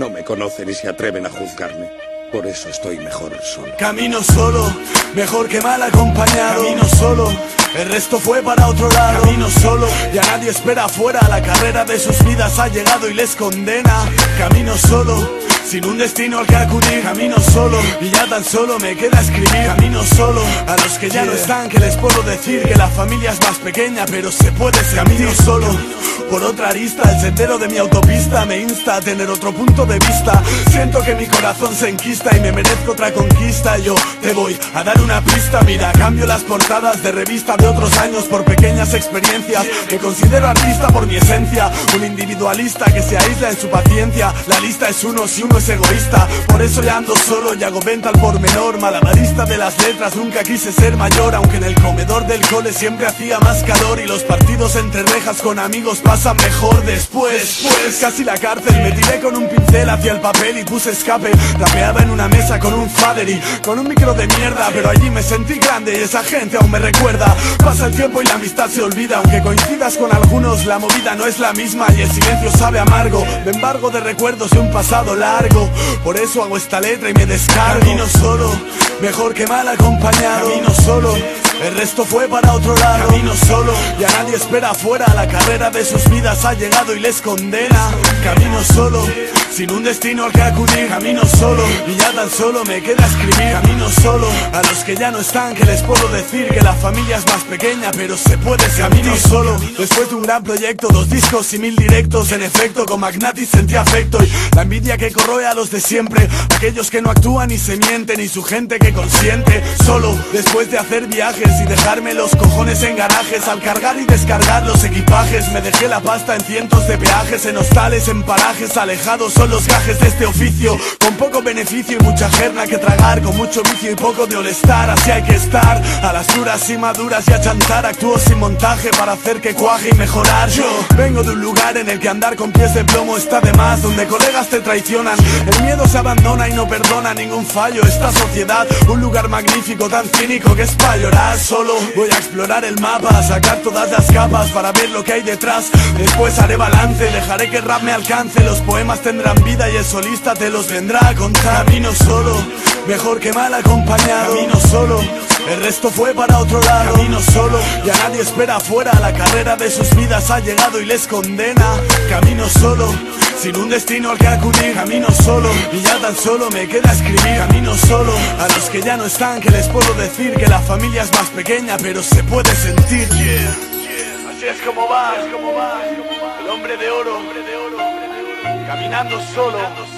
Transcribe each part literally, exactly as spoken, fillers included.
No me conocen y se atreven a juzgarme. Por eso estoy mejor solo. Camino solo, mejor que mal acompañado. Camino solo, el resto fue para otro lado. Camino solo, ya nadie espera afuera. La carrera de sus vidas ha llegado y les condena. Camino solo, sin un destino al que acudir. Camino solo, y ya tan solo me queda escribir. Camino solo, a los que ya no están, que les puedo decir que la familia es más pequeña, pero se puede sentir. Camino solo, por otra arista, el sendero de mi autopista me insta a tener otro punto de vista. Siento que mi corazón se enquista y me merezco otra conquista. Yo te voy a dar una pista. Mira, cambio las portadas de revista de otros años por pequeñas experiencias. Me considero artista por mi esencia, un individualista que se aísla en su paciencia. La lista es uno si uno es egoísta. Por eso ya ando solo y hago venta al por menor. Malabarista de las letras, nunca quise ser mayor. Aunque en el comedor del cole siempre hacía más calor. Y los partidos entre rejas con amigos pasan mejor después. Después casi la cárcel, me tiré con un pincel hacia el papel y puse escape. Rapeaba en una mesa con un fader y con un micro de mierda, pero allí me sentí grande y esa gente aún me recuerda. Pasa el tiempo y la amistad se olvida. Aunque coincidas con algunos, la movida no es la misma y el silencio sabe amargo. Me embargo de recuerdos de un pasado largo. Por eso hago esta letra y me descargo. Camino solo, mejor que mal acompañado. Camino solo, el resto fue para otro lado. Camino solo, ya nadie espera afuera. La carrera de sus vidas ha llegado y les condena. Camino solo, sin un destino al que acudir. Camino solo, y ya tan solo me queda escribir. Camino solo, a los que ya no están, que les puedo decir que la familia es más pequeña, pero se puede sentir. Camino solo, después de un gran proyecto, dos discos y mil directos. En efecto, con Magnatis sentí afecto y la envidia que corroe a los de siempre, aquellos que no actúan y se mienten, y su gente que consiente. Solo, después de hacer viajes y dejarme los cojones en garajes, al cargar y descargar los equipajes, me dejé la pasta en cientos de peajes, en hostales, en parajes alejados. Son los gajes de este oficio, con poco beneficio y mucha jerna que tragar, con mucho vicio y poco de olestar. Así hay que estar, a las duras y maduras y a chantar. Actúo sin montaje para hacer que cuaje y mejorar. Yo vengo de un lugar en el que andar con pies de plomo está de más, donde colegas te traicionan, el miedo se abandona y no perdona ningún fallo. Esta sociedad, un lugar magnífico, tan cínico que es pa' llorar. Solo voy a explorar el mapa, sacar todas las capas para ver lo que hay detrás. Después haré balance, dejaré que el rap me alcance. Los poemas tendrán vida y el solista te los vendrá a contar. Camino solo, mejor que mal acompañado. Camino solo, el resto fue para otro lado. Camino solo, ya nadie espera afuera. La carrera de sus vidas ha llegado y les condena. Camino solo, sin un destino al que acudir. Camino solo, y ya tan solo me queda escribir. Camino solo, a los que ya no están, que les puedo decir que la familia es más pequeña, pero se puede sentir. Yeah, yeah. Así es como va, es como va, el hombre de oro, hombre de oro, caminando solo,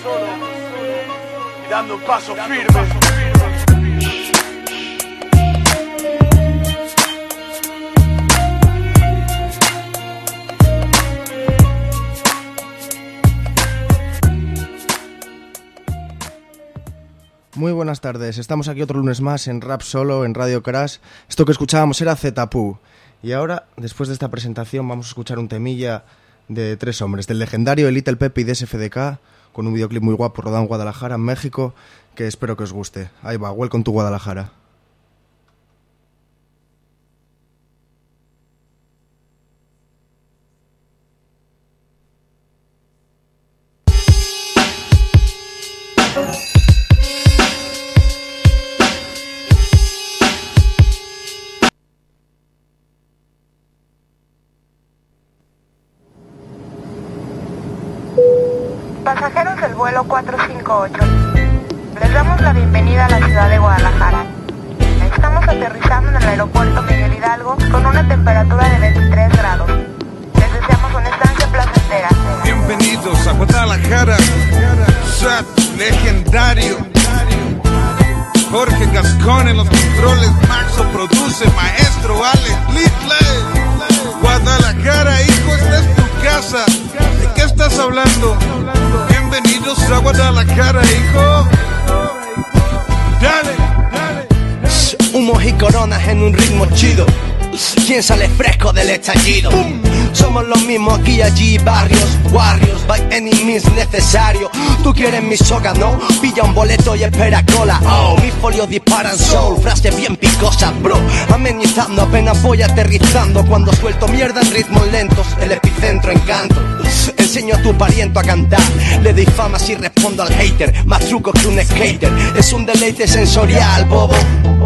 y dando un paso firme. Muy buenas tardes, estamos aquí otro lunes más en Rap Solo, en Radio Crash. Esto que escuchábamos era Zetapu. Y ahora, después de esta presentación, vamos a escuchar un temilla de tres hombres, del legendario Little Pepe y de S F D K, con un videoclip muy guapo rodado en Guadalajara, en México, que espero que os guste. Ahí va, welcome to Guadalajara. Pasajeros del vuelo cuatro cinco ocho, les damos la bienvenida a la ciudad de Guadalajara. Estamos aterrizando en el aeropuerto Miguel Hidalgo con una temperatura de veintitrés grados. Les deseamos una estancia placentera. Bienvenidos a Guadalajara, Sat legendario. Jorge Gascón en los controles, Maxo produce, maestro Alex Little. Guadalajara, hijo, esta es tu casa. ¿De qué estás hablando? Bienvenidos a Guadalajara, hijo. Dale, dale. Humos y coronas en un ritmo chido. ¿Quién sale fresco del estallido? Somos los mismos aquí y allí, barrios, warriors, by any means necesario. Tú quieres mi soga, ¿no? Pilla un boleto y espera cola. Oh, mis folios disparan soul, frases bien picosas, bro. Amenizando, apenas voy aterrizando. Cuando suelto mierda en ritmos lentos, el epicentro encanto. Enseño a tu pariento a cantar, le doy fama si respondo al hater. Más trucos que un skater, es un deleite sensorial, bobo.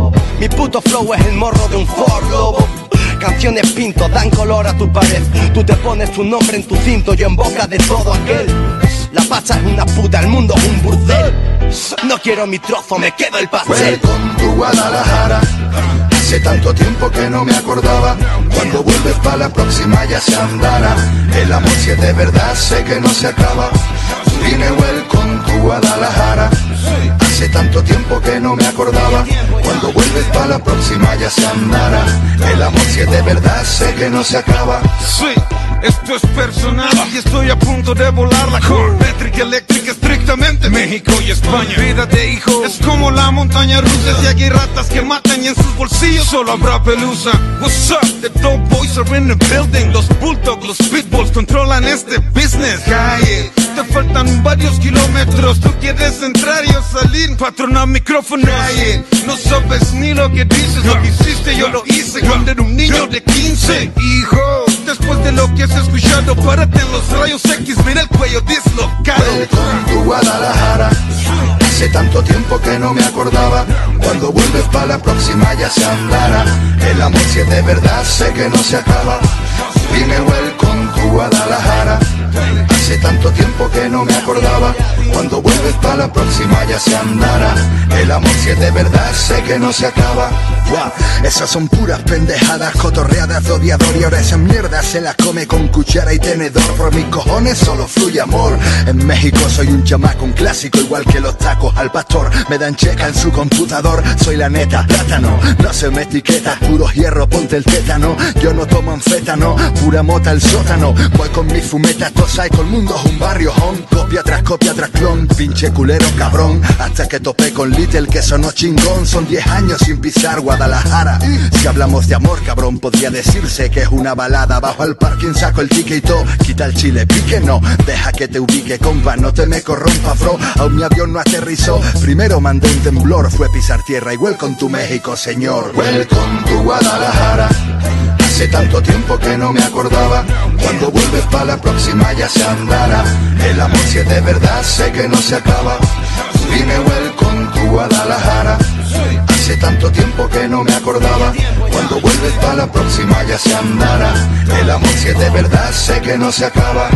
Mi puto flow es el morro de un Ford Lobo. Canciones pinto, dan color a tu pared. Tú te pones tu nombre en tu cinto, yo en boca de todo aquel. La pasta es una puta, el mundo es un burdel. No quiero mi trozo, me quedo el pastel. Welcome to Guadalajara. Hace tanto tiempo que no me acordaba. Cuando vuelves pa' la próxima ya se andará. El amor si es de verdad, sé que no se acaba. Dime welcome to Guadalajara. Hace tanto tiempo que no me acordaba. Cuando vuelves pa' la próxima ya se andará. El amor si es de verdad, sé que no se acaba. Sí, esto es personal y estoy a punto de volar la core métrica eléctrica estrictamente México y España. Vida de hijo es como la montaña rusa. Si aquí hay ratas que matan y en sus bolsillos solo habrá pelusa. What's up? The dope boys are in the building. Los bulldogs, los pitbulls controlan este business. Calle, te faltan varios kilómetros. Tú quieres entrar y yo salir. Patrona micrófono. Calle, no sabes ni lo que dices. Lo que hiciste yo lo hice cuando era un niño de quince. Hijo, después de lo que has escuchado, párate en los rayos X, mira el cuello dislocado. Welcome to Guadalajara. Hace tanto tiempo que no me acordaba. Cuando vuelves pa' la próxima ya se andará. El amor si es de verdad, sé que no se acaba. Dime welcome to Guadalajara. Hace tanto tiempo que no me acordaba. Cuando vuelves pa' la próxima ya se andará. El amor si es de verdad, sé que no se acaba. Wow, esas son puras pendejadas cotorreadas de odiador. Y ahora esa mierda se la come con cuchara y tenedor. Por mis cojones solo fluye amor. En México soy un chamaco, un clásico, igual que los tacos al pastor. Me dan checa en su computador. Soy la neta, plátano, no se me etiqueta. Puro hierro, ponte el tétano. Yo no tomo anfétano, pura mota el sótano. Voy con mis fumetas, tosai, con el mundo es un barrio home. Copia tras copia tras clon, pinche culero cabrón. Hasta que topé con Little que sonó chingón. Son diez años sin pisar Guadalajara. Si hablamos de amor, cabrón, podría decirse que es una balada. Bajo al parking, saco el ticket y todo. Quita el chile, pique, no. Deja que te ubique, compa, no te me corrompa, bro. Aún mi avión no aterrizó. Primero mandé un temblor, fue pisar tierra. Y welcome to México, señor. Welcome to Guadalajara. Hace tanto tiempo que no me acordaba. Cuando vuelves pa' la próxima ya se andará. El amor si es de verdad, sé que no se acaba. Dime welcome to Guadalajara. Hace tanto tiempo que no me acordaba. Cuando vuelves pa' la próxima ya se andará. El amor si es de verdad, sé que no se acaba.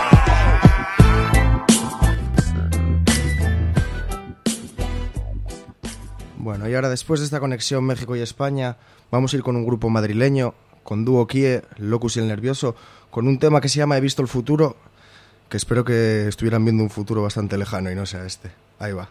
Bueno, y ahora después de esta conexión México y España, vamos a ir con un grupo madrileño, con dúo Kie, Locus y El Nervioso, con un tema que se llama He visto el futuro, que espero que estuvieran viendo un futuro bastante lejano y no sea este. Ahí va.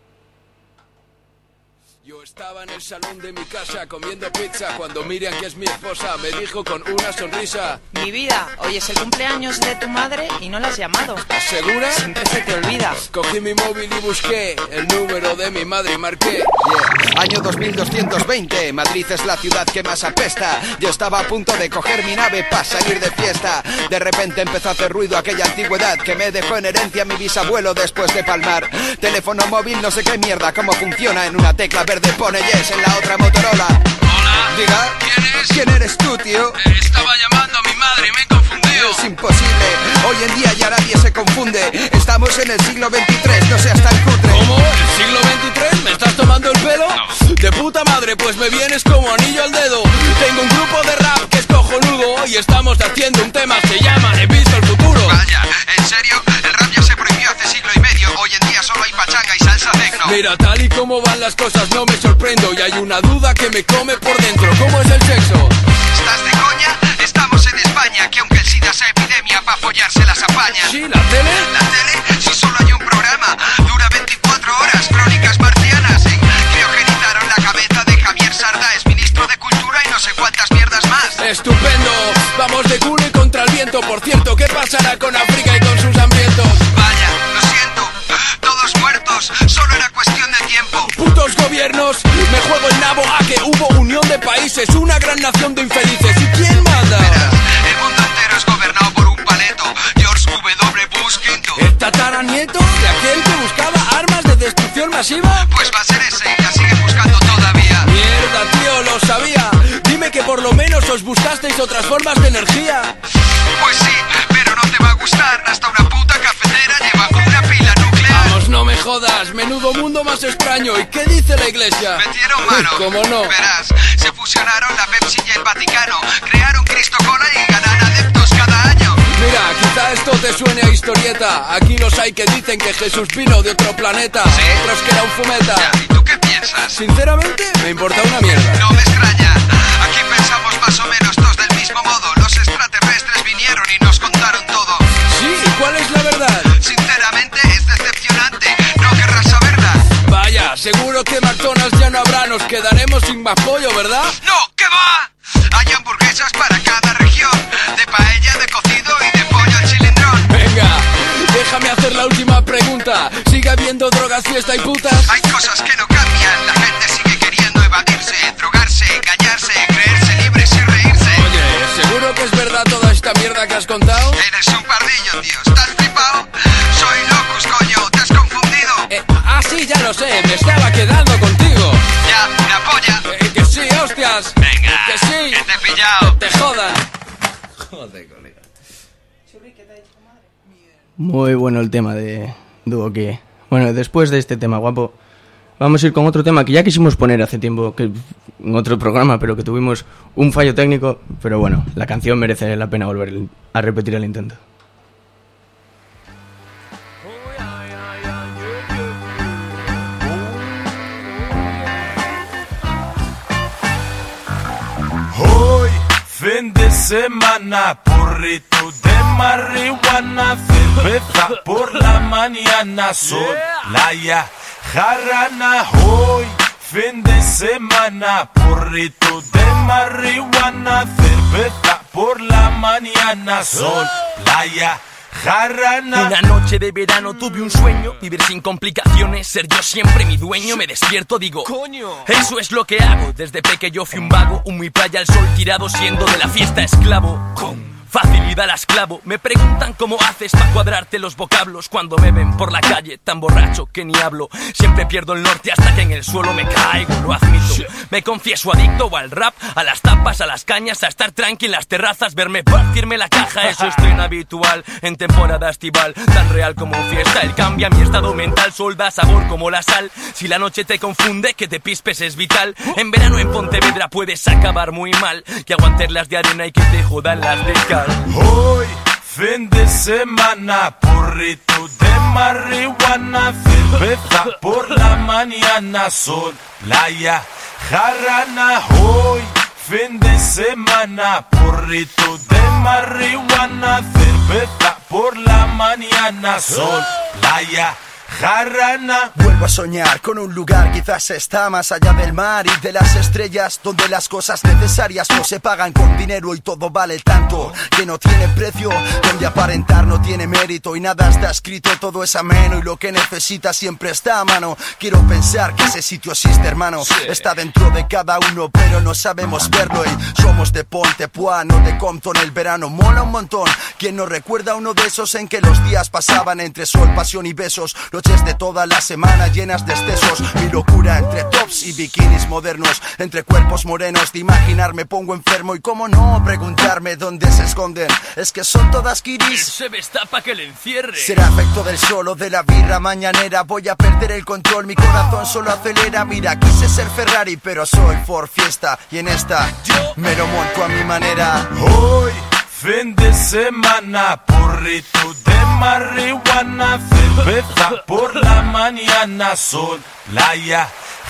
Yo estaba en el salón de mi casa comiendo pizza cuando Miriam, que es mi esposa, me dijo con una sonrisa: mi vida, hoy es el cumpleaños de tu madre y no la has llamado. ¿Segura? Siempre se te olvida. Cogí mi móvil y busqué el número de mi madre y marqué. Yeah. Año dos mil doscientos veinte, Madrid es la ciudad que más apesta. Yo estaba a punto de coger mi nave para salir de fiesta. De repente empezó a hacer ruido aquella antigüedad que me dejó en herencia mi bisabuelo después de palmar. Teléfono móvil, no sé qué mierda, cómo funciona. En una tecla verde pone yes, en la otra Motorola. Hola. Diga. ¿Quién es? ¿Quién eres tú, tío? Eh, estaba llamando a mi madre y me he confundido. Es imposible, hoy en día ya nadie se confunde. Estamos en el siglo veintitrés, no seas tan cutre. ¿Cómo? ¿El siglo veintitrés? ¿Me estás tomando el pelo? No. De puta madre, pues me vienes como anillo al dedo. Tengo un grupo de rap que es cojonudo y estamos haciendo un tema, se llama He visto el futuro. Vaya, ¿en serio? El rap ya se prohibió hace siglo y medio. Hoy en día solo hay pachanga y salsa tecno. Mira, tal y como van las cosas no me sorprendo. Y hay una duda que me come por dentro. ¿Cómo es el sexo? ¿Estás de coña? Estamos en España, que aunque el SIDA sea epidemia, pa' follarse las apañan. ¿Sí? ¿La tele? ¿La tele? Si solo hay un programa, dura veinticuatro horas, crónicas marcianas. En criogenizaron la cabeza de Javier Sardáez, ministro de Cultura y no sé cuántas mierdas más. ¡Estupendo! Vamos de culo y contra el viento. Por cierto, ¿qué pasará con África y con sus hambrientos? Vaya, lo siento, todos muertos, solo era cuestión de tiempo. ¡Putos gobiernos! Me juego el nabo a que hubo unión de países, una gran nación de infelices. ¿Y quién manda? Verás, el mundo entero es gobernado por un paleto, George W. Bush quinto. ¿El tataranieto de aquel que buscaba armas de destrucción masiva? Pues va a ser ese, y la siguen buscando todavía. Mierda, tío, lo sabía. Dime que por lo menos os buscasteis otras formas de energía. Pues sí, pero no te va a gustar. Hasta una puta cafetera lleva una pila nuclear. Vamos, no me jodas, menudo mundo más extraño. ¿Y qué dice la iglesia? Metieron mano. ¿Cómo no? Verás, se fusionaron la Pepsi y el Vaticano. Crearon Cristo Cola y ganan adeptos cada año. Mira, quizá esto te suene a historieta. Aquí los hay que dicen que Jesús vino de otro planeta. ¿Sí? Otros que era un fumeta. Ya, ¿y tú qué piensas? Sinceramente, me importa una mierda. No me extraña. Aquí pensamos más o menos todos del mismo modo. Los extraterrestres vinieron y nos contaron todo. Sí, ¿y cuál es la verdad? Sinceramente es decepcionante. No querrás saberla. Vaya, seguro que McDonald's ya no habrá. Nos quedaremos sin más pollo, ¿verdad? ¡No! ¿Qué va? Hay hamburguesas para cada región. De paella, de cocido y de pollo al chilindrón. Venga, déjame hacer la última pregunta. ¿Sigue habiendo drogas, fiesta y putas? Hay cosas que no cambian. La gente sigue queriendo evadirse, drogarse, engañarse, creerse libres y reírse. Oye, ¿seguro que es verdad toda esta mierda que has contado? Eres un pardillo, tío. ¿Estás flipado? Soy Locus, coño. ¿Te has confundido? Eh, ah, sí, ya lo sé. Me estaba quedando contigo. Ya, una polla. Eh, que sí, hostias. Venga, que sí. que te he pillado. Te jodan. Joder, colega. Muy bueno el tema de Dúo que... Bueno, después de este tema guapo, vamos a ir con otro tema que ya quisimos poner hace tiempo que en otro programa, pero que tuvimos un fallo técnico. Pero bueno, la canción merece la pena volver a repetir el intento. Hoy, fin de semana, porrito de marihuana, cerveza por la mañana, sol, playa, jarana. Hoy, fin de semana, porrito de marihuana, cerveza por la mañana, sol, playa, jarana. Una noche de verano tuve un sueño, vivir sin complicaciones, ser yo siempre mi dueño. Me despierto, digo, coño, eso es lo que hago. Desde pequeño fui un vago, un muy playa al sol tirado, siendo de la fiesta esclavo. Con facilidad la esclavo. Me preguntan cómo haces para cuadrarte los vocablos cuando me ven por la calle tan borracho que ni hablo. Siempre pierdo el norte hasta que en el suelo me caigo, lo admito. Me confieso adicto al rap, a las tapas, a las cañas, a estar tranqui en las terrazas, verme partirme la caja. Eso es tren habitual en temporada estival, tan real como fiesta. Él cambia mi estado mental, sol da sabor como la sal. Si la noche te confunde, que te pispes es vital. En verano en Pontevedra puedes acabar muy mal, que aguantes las de arena y que te jodan las de cal. Hoy, fin de semana, porrito de marihuana, cerveza por la mañana, sol, playa, jarana. Hoy, fin de semana, porrito de marihuana, cerveza por la mañana, sol, playa, jarana. Vuelvo a soñar con un lugar, quizás está más allá del mar y de las estrellas, donde las cosas necesarias no se pagan con dinero y todo vale tanto que no tiene precio, donde aparentar no tiene mérito y nada está escrito, todo es ameno y lo que necesitas siempre está a mano. Quiero pensar que ese sitio existe, hermano, sí. Está dentro de cada uno, pero no sabemos verlo y somos de Ponte Poix, no de Compton. El verano mola un montón, ¿quién no recuerda uno de esos en que los días pasaban entre sol, pasión y besos? Noches de toda la semana llenas de excesos, mi locura entre tops y bikinis modernos, entre cuerpos morenos. De imaginar me pongo enfermo y cómo no preguntarme dónde se esconden, es que son todas kiris. Se destapa que le encierre. Será efecto del sol o de la birra mañanera, voy a perder el control, mi corazón solo acelera. Mira, quise ser Ferrari pero soy Ford Fiesta y en esta yo me lo monto a mi manera. Hoy, fin de semana, porrito de marihuana, cerveza por la mañana, sol, playa,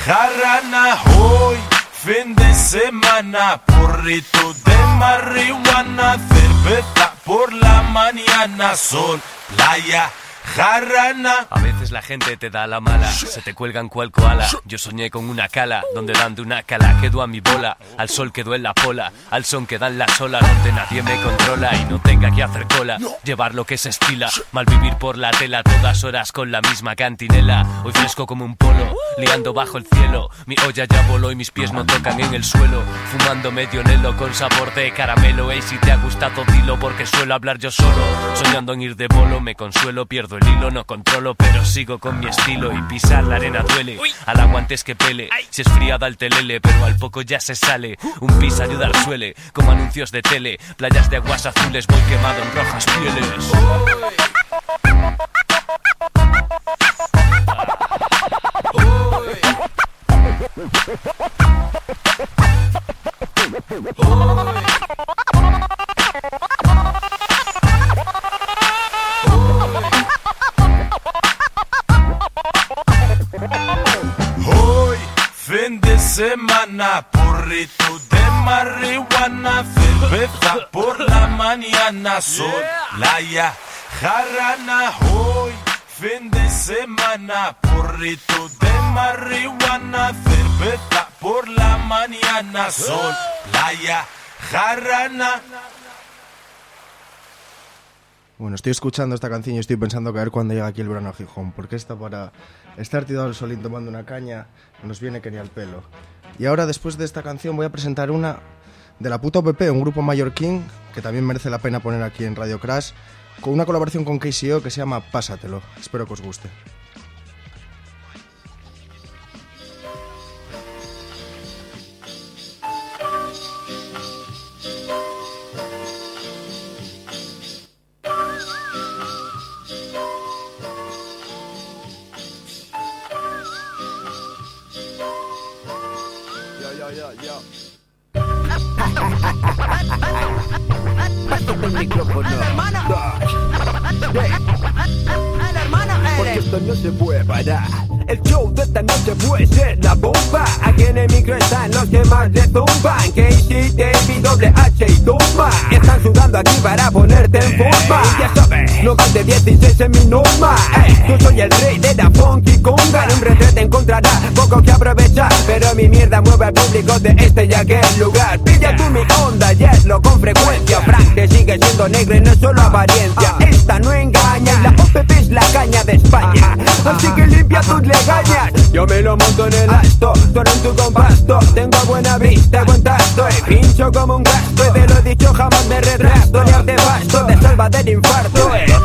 jarana. Hoy, fin de semana, porrito de marihuana, cerveza por la mañana, sol, playa, jarana. A veces la gente te da la mala, se te cuelgan cual koala. Yo soñé con una cala, donde dando una cala quedó a mi bola. Al sol quedó en la pola, al son que dan las olas, donde nadie me controla y no tenga que hacer cola. Llevar lo que se estila, malvivir por la tela, todas horas con la misma cantinela. Hoy fresco como un polo, liando bajo el cielo. Mi olla ya voló y mis pies no tocan en el suelo. Fumando medio nelo con sabor de caramelo. Ey, si te ha gustado dilo, porque suelo hablar yo solo. Soñando en ir de bolo, me consuelo, pierdo el hilo, no controlo, pero sigo con mi estilo. Y pisar la arena duele, al agua antes que pele. Si es fría da el telele, pero al poco ya se sale. Un pis ayuda al suele, como anuncios de tele. Playas de aguas azules, voy quemado en rojas pieles. Hoy, fin de semana, porrito de marihuana, cerveza por la mañana, sol, playa, jarana. Hoy, fin de semana, porrito de marihuana, cerveza por la mañana, sol, playa, jarana. Bueno, estoy escuchando esta canción y estoy pensando que a ver cuándo llega aquí el verano a Gijón, porque esta para estar tirado al solín tomando una caña nos viene que ni al pelo. Y ahora, después de esta canción, voy a presentar una de la puta O P P, un grupo mallorquín que también merece la pena poner aquí en Radio Crash, con una colaboración con K C O que se llama Pásatelo. Espero que os guste. Pásate el micrófono. Porque esto no se puede parar. El show de esta noche puede ser la bomba. Aquí en el micro están los que más retumban. Casey, David, Doble H y Tumba. Están sudando aquí para ponerte en forma. Ya sabes, no de dieciséis en mi norma. Yo soy el rey de la funky conga. En un retrete encontrarás poco que aprovechar, pero mi mierda mueve al público de este y aquel lugar. Pilla tú mi onda y hazlo con frecuencia. Frank que sigue siendo negro y no es solo apariencia. Esta no engaña y la O P P es la caña de España. Así que limpia tus legañas. Yo me lo monto en el asto, tú en tu compasto. Tengo buena vista, buen tacto y pincho como un gasto. Y de lo dicho jamás me retrasto, ni artefacto te salva del infarto. eh.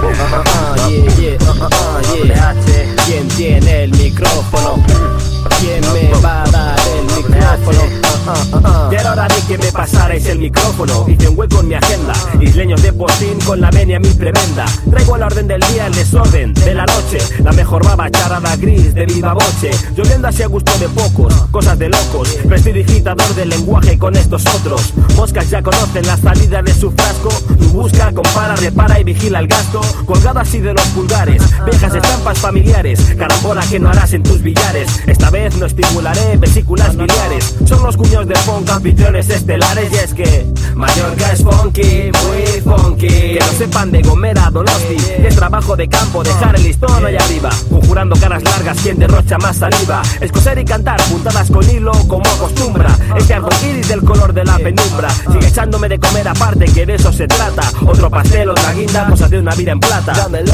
¿Quién tiene el micrófono? ¿Quién me va a dar el micrófono? Ya era hora de que me pasarais el micrófono. Hice un hueco en mi agenda, isleños de postín con la venia mi prebenda. Traigo al orden del día el desorden de la noche, la mejor baba charada gris de viva voce. Lloviendo así a gusto de pocos, cosas de locos. Prestidigitador del lenguaje con estos otros. Moscas ya conocen la salida de su frasco. Busca, compara, repara y vigila el gasto. Colgado así de los pulgares, viejas estampas familiares. Carambola que no harás en tus billares. Esta vez no estimularé vesículas biliares. Son los cuños de funk, anfitriones estelares. Y es que Mallorca es funky, muy funky. Que no sepan de Gomera, Donosti. Es trabajo de campo, dejar el listón allá arriba. Conjurando caras largas, quien derrocha más saliva. Es coser y cantar, puntadas con hilo como acostumbra. Este arco iris del color de la penumbra. Sigue echándome de comer aparte, que de eso se trata. Otro pastel, otra guinda, cosas de una vida en plata. Dámelo,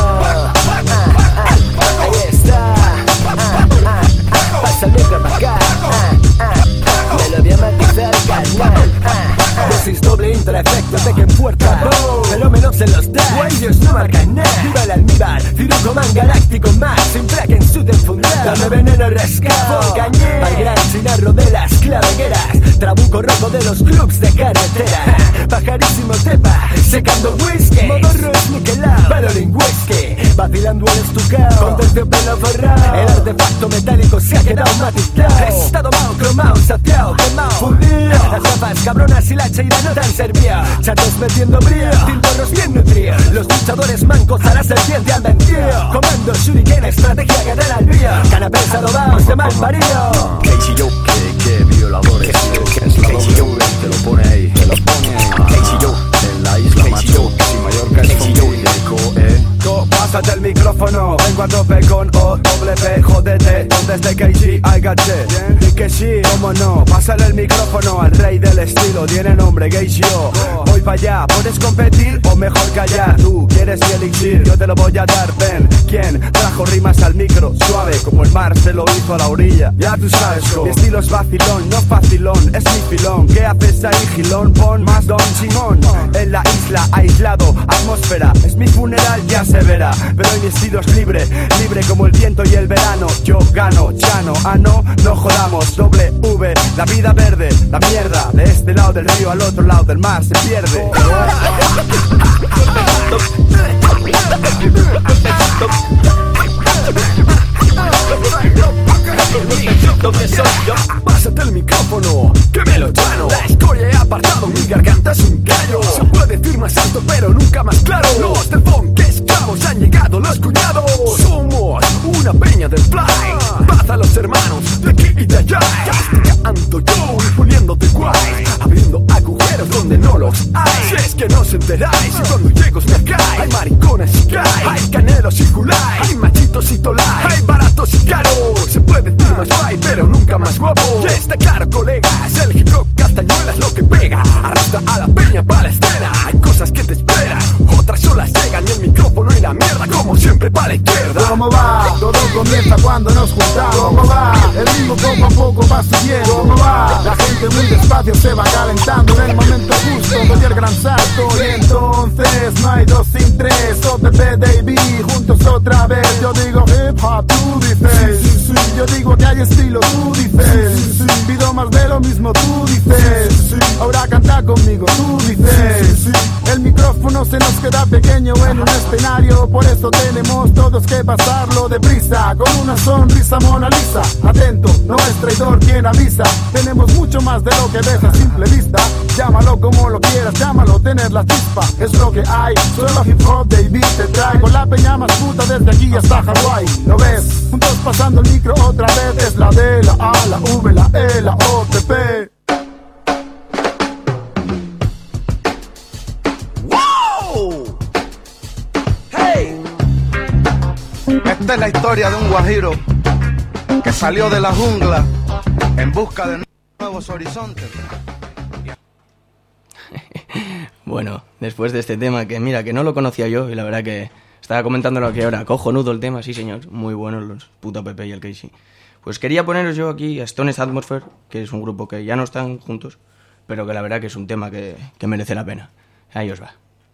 ahí está. Pasa el micro para acá. Me lo voy a matizar, carnal. Dosis doble intraefecto de que en puerta. Fenómenos en los tracks, ellos no marcan nada. Viva el almíbar, Firucoman galáctico más. Sin placa en su defundar. Dame veneno rascado, cañé. Al gran cinarro de las clavegueras. Trabuco rojo de los clubs de carretera. Pajarísimo tepa, secando whisky. Modorro es niquelado, valoring whisky. Vacilando el estucao, con terciopelo forrado. El artefacto metálico se ha quedado matizado. Está domado, cromado, saciado, quemado, fundido. Las gafas cabronas y la cheira no te han servido. Chatos metiendo brío, tintorros bien nutridos. Los luchadores mancos a la serpiente han vencido. Comando shuriken, estrategia guerrera al río. Canapés adobados de mal parido. Casey yo, que, que violadores. Casey yo, te lo pone ahí, te lo pone ahí. Casey yo, en la isla macho. Si Mallorca es funky, eco, eh. pásate el micrófono. Vengo a tope con O W P, jódete. Desde K G, I got it. Y que sí, cómo no, pásale el micrófono al rey del estilo. Tiene nombre, Geishio. Voy para allá, ¿puedes competir o mejor callar? Tú quieres mi elixir, yo te lo voy a dar, ven. ¿Quién trajo rimas al micro? Suave, como el mar se lo hizo a la orilla. Ya tú sabes, mi estilo es vacilón, no facilón, es mi filón. ¿Qué haces ahí, gilón? Pon más Don Simón. En la isla, aislado, atmósfera. Es mi funeral, ya se verá. Pero hoy mi estilo es libre, libre como el viento y el verano. Yo gano, chano, ah no, no jodamos. Doble V, la vida verde, la mierda. De este lado del río al otro lado del mar se pierde. ¿Dónde soy yo? Pásate el micrófono, que me lo llano. La escoria he apartado, mi garganta es un callo. Se puede decir más alto pero nunca más claro. Los del funk esclavos han llegado los cuñados. Somos una peña del fly. Paz a los hermanos de aquí y de allá. Castigando yo y poniéndote guay. Abriendo agujeros donde no los hay. Si es que no os enteráis y cuando llego os me cae. Hay maricones y cae, hay canelos y culay. Hay machitos y tolay, hay baratos y caros. Se puede decir más guay pero nunca más guapo. Y está claro, colegas, el hip hop castañuela es lo que pega. Arrastra a la peña para la escena. Hay cosas que te esperan, otras solas llegan. Y el micrófono y la mierda como siempre para la izquierda. ¿Cómo va? Todo comienza cuando nos juntamos. ¿Cómo va? El ritmo poco a poco va subiendo. ¿Cómo va? La gente muy despacio se va calentando. En el momento justo doy el gran salto. Y entonces no hay dos sin tres. O T P, Davey, juntos otra vez. Yo digo hip hop, tú dices. Sí, sí, sí. Yo digo que hay estilo, tú dices. Sí, sí, sí. Pido más de lo mismo, tú dices. Sí, sí. Ahora canta conmigo, tú dices. Sí, sí, sí. El micrófono se nos queda pequeño en un escenario. Por eso tenemos todos que pasarlo deprisa. Con una sonrisa Mona Lisa. Atento, no es traidor quien avisa. Tenemos mucho más de lo que ves a simple vista. Llámalo como lo quieras, llámalo tener la chispa. Es lo que hay, solo hip hop David te trae. Con la peña más puta desde aquí hasta Hawái. ¿Lo ves? Juntos pasando el micro otra vez. Es la D, la A, la V, la E, la O, T P. ¡Wow! ¡Hey! Esta es la historia de un guajiro que salió de la jungla en busca de nuevos horizontes. Bueno, después de este tema que mira, que no lo conocía yo y la verdad que estaba comentándolo aquí ahora, cojonudo el tema, sí señor, muy buenos los puto Pepe y el Casey. Pues quería poneros yo aquí a Stones Atmosphere, que es un grupo que ya no están juntos, pero que la verdad que es un tema que, que merece la pena. Ahí os va.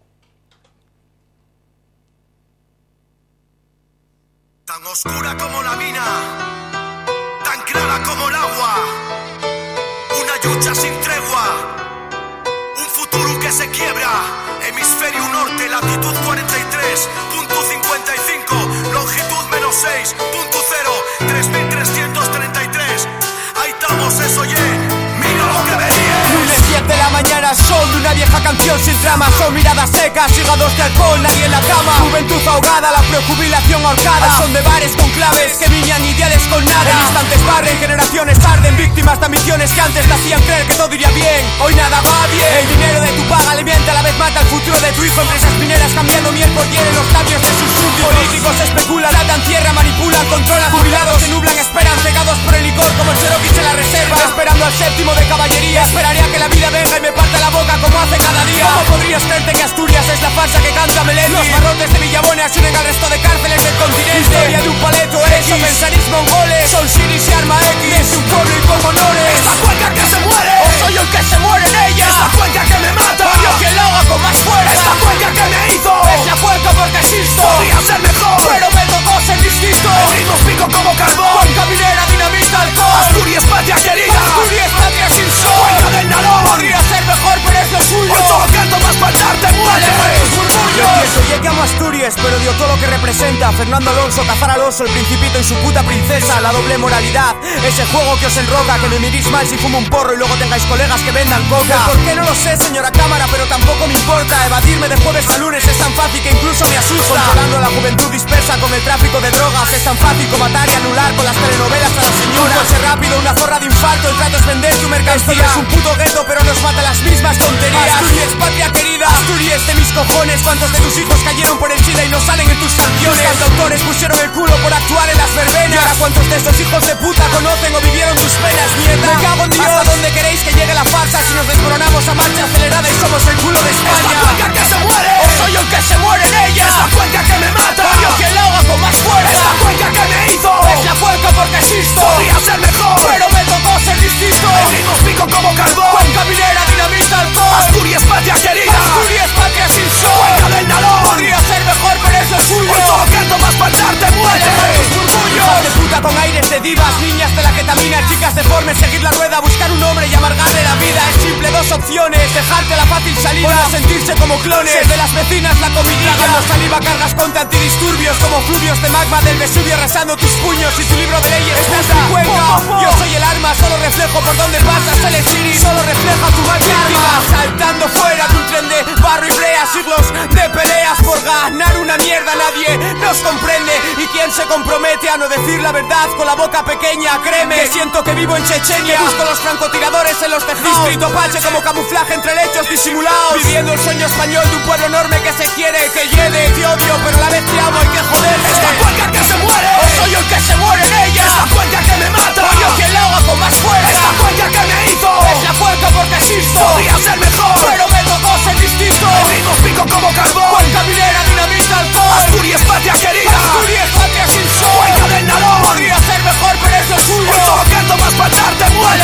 Tan oscura como la mina, tan clara como el agua, una lucha sin tregua, un futuro que se quiebra, hemisferio norte, latitud cuarenta y tres punto cincuenta y cinco, longitud menos seis punto cero, tres mil trescientos treinta y tres, ahí estamos, eso oye, mira lo que venía. Lunes diez de la mañana, sol de una vieja canción sin trama. Son miradas secas, hígados de alcohol, nadie en la cama. Juventud ahogada, la prejubilación ahorcada. Son de bares con claves que viñan ideales con nada. En instantes barren, generaciones arden, víctimas de ambiciones que antes te hacían creer que todo iría bien. Hoy nada va bien. El dinero de tu paga le miente, a la vez mata el futuro de tu hijo. Empresas mineras cambiando miel por hiel en los labios de sus súbditos. Políticos especulan, tratan tierra, manipulan, controlan. Jubilados se nublan, esperan, cegados por el licor como el Cherokee en la reserva. Esperando al séptimo de caballería. Esperaría que la vida venga y me parta la boca como hace cada día. ¿Cómo podrías creerte que Asturias es la farsa que canta Melendi? Los barrotes de Villabona se unen al resto de cárceles del continente. Historia de un paleto X, pensaréis mongoles. Son Siris y Arma X, es un pueblo y con honores. Es la cuenca que se muere, o soy yo el que se muere en ella. Es la cuenca que me mata, o yo quien lo haga con más fuerza. Es la cuenca que me hizo, es la cuenca porque existo. Podría ser mejor, pero me tocó ser distinto. El ritmo pico como carbón, cuenca minera, dinamita, alcohol. Asturias, patria querida, Asturias, patria sin sol. Cuenca del Nalón, podría ser mejor pero es lo suyo. Hoy todo canto más para darte muerte. Yo pienso, llegué a Asturias, pero dio todo lo que representa. Fernando Alonso, Cazar Alonso, el Principito y su puta princesa. La doble moralidad, ese juego que os enroca. Que me miréis mal si fumo un porro y luego tengáis colegas que vendan coca. ¿Por qué no lo sé, señora cámara? Pero tampoco me importa. Evadirme de jueves a lunes es tan fácil que incluso me asusta. Controlando a la juventud dispersa con el tráfico de drogas. Es tan fácil como matar y anular con las telenovelas a la señora. Un coche rápido, una una zorra de infarto, el trato es vender tu mercancía. Esto no es un puto gueto, pero nos mata las mismas tonterías. Asturias, patria querida, Asturias de mis cojones. ¿Cuántos de tus hijos cayeron por el SIDA y no salen en tus canciones? Tus cantautores pusieron el culo por actuar en las verbenas. Y ahora cuántos de estos hijos de puta conocen o vivieron tus penas, mierda. Me cago en Dios. ¿Hasta dónde queréis que llegue la farsa? Si nos desmoronamos a marcha acelerada y somos el culo de España. Es la cuenca que se muere, o soy yo el que se muere en ella. Es la cuenca que me mata, o yo quien lo haga con más fuerza. Es la cuenca que me hizo, es la cuenca porque existo. Podría ser mejor, pero me tocó ser distinto. El ritmo pico como carbón, cuenca minera, dinamita, alcohol. Asturias, patria querida, Asturias, patria sin sol. Cuenca del Nalón, podría ser mejor pero eso es suyo. Hoy todo que tomas para echarte muerte. Hijos de puta con aires de divas, niñas de la ketamina, chicas deformes, seguir la rueda, buscar un hombre y amargarle la vida. Es simple, dos opciones, dejarte la fácil salida o no sentirse como clones. Ser de las vecinas la comidilla, tragando saliva cargas contra antidisturbios, como fluvios de magma del Vesubio arrasando tus puños y tu libro de leyes. Esta es mi cuenca, yo soy el arma, solo reflejo por donde pasas. El Siri solo refleja tu mal karma. Saltando fuera de un tren de barro y brea, siglos de peleas por ganar una mierda. Nadie nos comprende y quien se compromete a no decir la verdad con la boca pequeña, créeme que siento que vivo en Chechenia. Busco los francotiradores en los tejados, distrito Pache como camuflaje entre lechos disimulados, viviendo el sueño español de un pueblo enorme que se quiere, que hiede. Te odio pero a la vez te amo, hay que joderse. Es la cuenca que se muere, o soy yo el que se muere en ella. Es la cuenca que me mata, o yo quien lo haga con más fuerza. Es la cuenca que me hizo, es la cuenca porque existo. Podría ser mejor, pero me tocó ser distinto. El ritmo pico como carbón, cuenca minera, dinamita, alcohol. Asturias, patria querida, Asturias, patria sin sol. Cuenca del Nalón, podría ser mejor pero eso es suyo. Hoy todo que tomas para echarte muerte.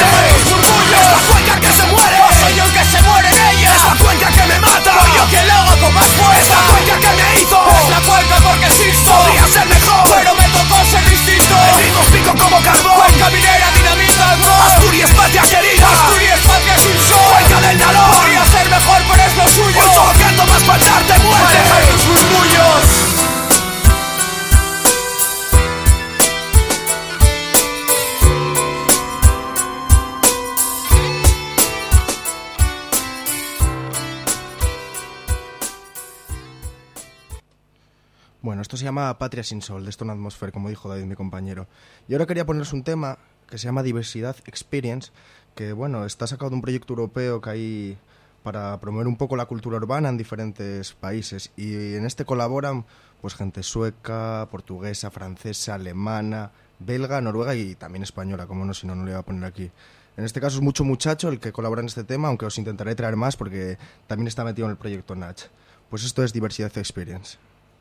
Es la cuenca que se muere, o soy yo el que se muere en ella. Es la cuenca que me mata, o yo quien lo haga con más fuerza. Es la cuenca que me hizo, es la cuenca porque existo. Podría ser mejor, pero me tocó ser distinto. El ritmo pico como carbón, cuenca minera, dinamita, alcohol. Asturias, patria querida, Asturias, patria sin sol. Cuenca del Nalón, podría ser mejor pero es lo suyo. Hoy todo que tomas para echarte muerte. Alejar tus murmullos. Bueno, esto se llama Patria sin Sol, de Stone Atmosphere, como dijo David, mi compañero. Y ahora quería poneros un tema que se llama Diversidad Experience, que, bueno, está sacado de un proyecto europeo que hay para promover un poco la cultura urbana en diferentes países. Y en este colaboran, pues, gente sueca, portuguesa, francesa, alemana, belga, noruega y también española, como no, si no, no le voy a poner aquí. En este caso es Mucho Muchacho el que colabora en este tema, aunque os intentaré traer más porque también está metido en el proyecto Natch. Pues esto es Diversidad Experience.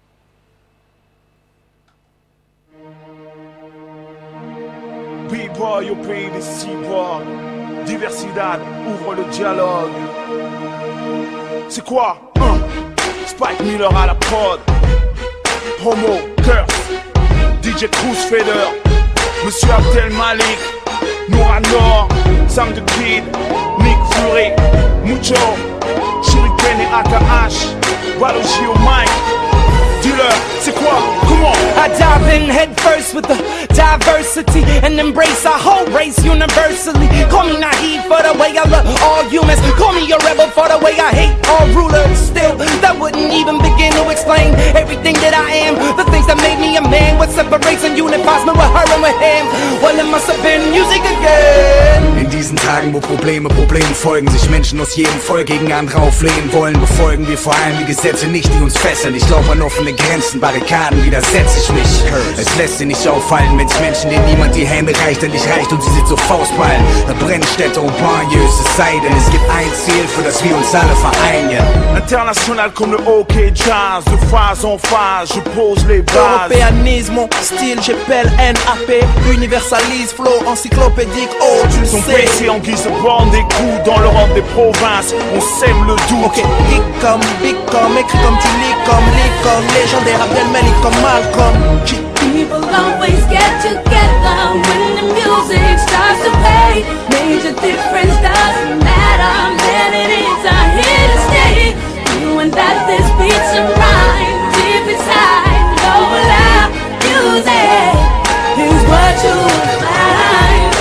B-Boy au pays des cyborgs. Diversidad, ouvre le dialogue. C'est quoi hein? Spike Miller à la prod. Homo, Curse, D J Cruisefader, Monsieur Abdel Malik, Noura Nord, Sam the Kid, Nick Fury, Mucho, Shuriken et A K H, Balogi au mic. Dealer, c'est quoi? Comment? I dive in head first with the diversity and embrace our whole race universally. Call me naive for the way I love all humans. Call me a rebel for the way I hate all rulers. Still, that wouldn't even begin to explain everything that I am. The things that made me a man. What separates and unifies me with her and with him. Well, it must have been music again. In diesen Tagen, wo Probleme Problemen folgen, sich Menschen aus jedem Volk gegen andere auflehnen wollen, befolgen wir vor allem die Gesetze nicht, die uns fesseln. Ich glaube an offene Grenzen, Barrikaden, widersetze ich mich. Es lässt sie nicht auffallen, wenn's Menschen, denen niemand die Hände reicht, endlich reicht und sie sie zur Faustballen. Da brennen Städte und Banlieues, es sei denn, es gibt ein Ziel, für das wir uns alle vereinen. International comme le hockey jazz, de phase en phase, je pose les bases. Européanisme, style, j'appelle N A P, universalise, flow encyclopédique, oh tu le Son sais. P C en guise de bande des coups dans l'Europe des provinces, on sème le doute. Ok, geek comme, big comme, écrit comme tu lis comme, lis comme, légendaire Abdel Malik comme Malcolm. People always get together when the music starts to play. Major difference doesn't matter, melodies are here to stay. Doing that, there's beats and rhymes, deep inside, low loud music is what you find. Es un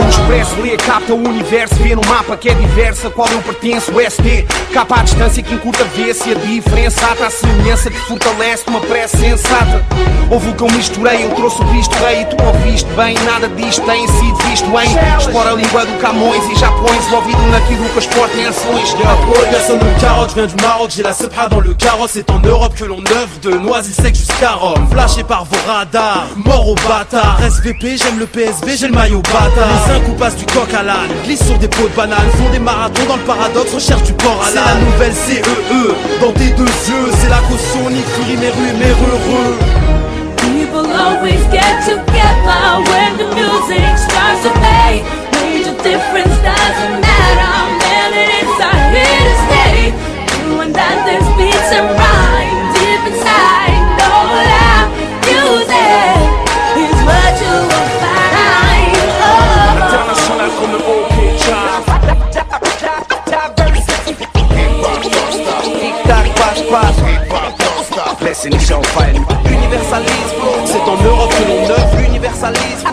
Presley capta o universo, vê no mapa que é diverso, a qual eu pertenço, o S T. Capa à distância que encurta vê-se a diferença, ata a semelhança que fortalece uma prece sensata. Houve o que eu misturei, eu trouxe o Cristo Rei e tu ouviste bem, nada disto tem sido visto em. Explora a língua do Camões e já pões o ouvido naquilo que as portensões. Personne ne carotte, je viens du Maroc, j'ai la sepra dans le carrosse. C'est en Europe que l'on œuvre de Noisy-le-Sec jusqu'à Rome. Flashé par vos radars, mort au bâtard. S V P, j'aime le P S V, j'ai le maillot bâtard. Les incous passent du coq à l'âne, glissent sur des pots de banane, font des marathons dans le paradoxe, recherche du port à l'âne. C'est la nouvelle C E E, dans tes deux yeux. C'est la caution, ni furie, mes rues, mes heureux. People always get together when the music starts to play. Major difference doesn't matter, melodies are here to stay. Doing that there's beats and rhyme deep inside. No lie, music is what you will find. Oh. International comme le OK Chart. Tic-tac, passe-passe. Définition file. Universalisme, c'est en Europe que l'on œuvre l'universalisme.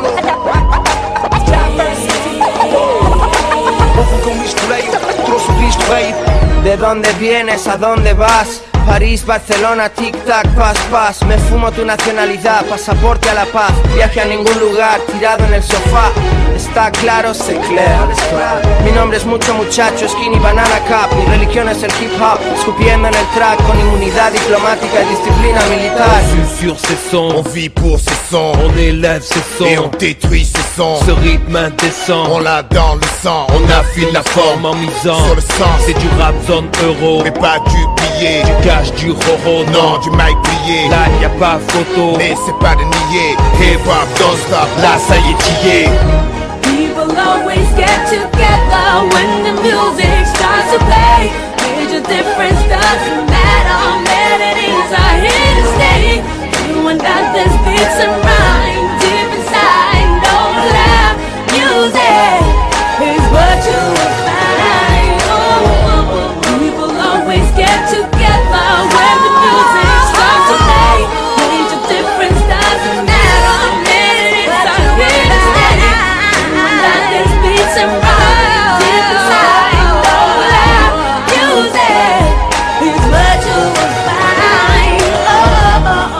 ¿De dónde vienes? ¿A dónde vas? París, Barcelona, tic-tac, pas, pas. Me fumo tu nacionalidad, pasaporte a la paz. Viaje a ningún lugar, tirado en el sofá. Está claro, c'est clair. Mi nombre es mucho muchacho, skinny banana cup. Mi religión es el hip hop, escupiendo en el track. Con inmunidad diplomática y disciplina militar. On fume sur ces sons, on vit pour ces sons. On élève ces sons, et on détruit ces sons. Ce rythme indécent, on l'a dans le sang. On affine la forme en misant sur le sang. C'est du rap zone euro, mais pas du billet. Du cash, du roro, non, du mic plié. Là y a pas photo, mais c'est pas de nier. Hip hop don't stop, là ça y est tiré. People always get together when the music starts to play. Major difference doesn't matter, melodies are here to stay. Doing that there's beats and rhyme deep inside. No lie, music is what you will find. Oh, people always get together when the music starts to play. Major difference doesn't matter, melodies are here to stay. Doing that there's beats and rhyme deep inside. No lie, music is what you will find. Oh.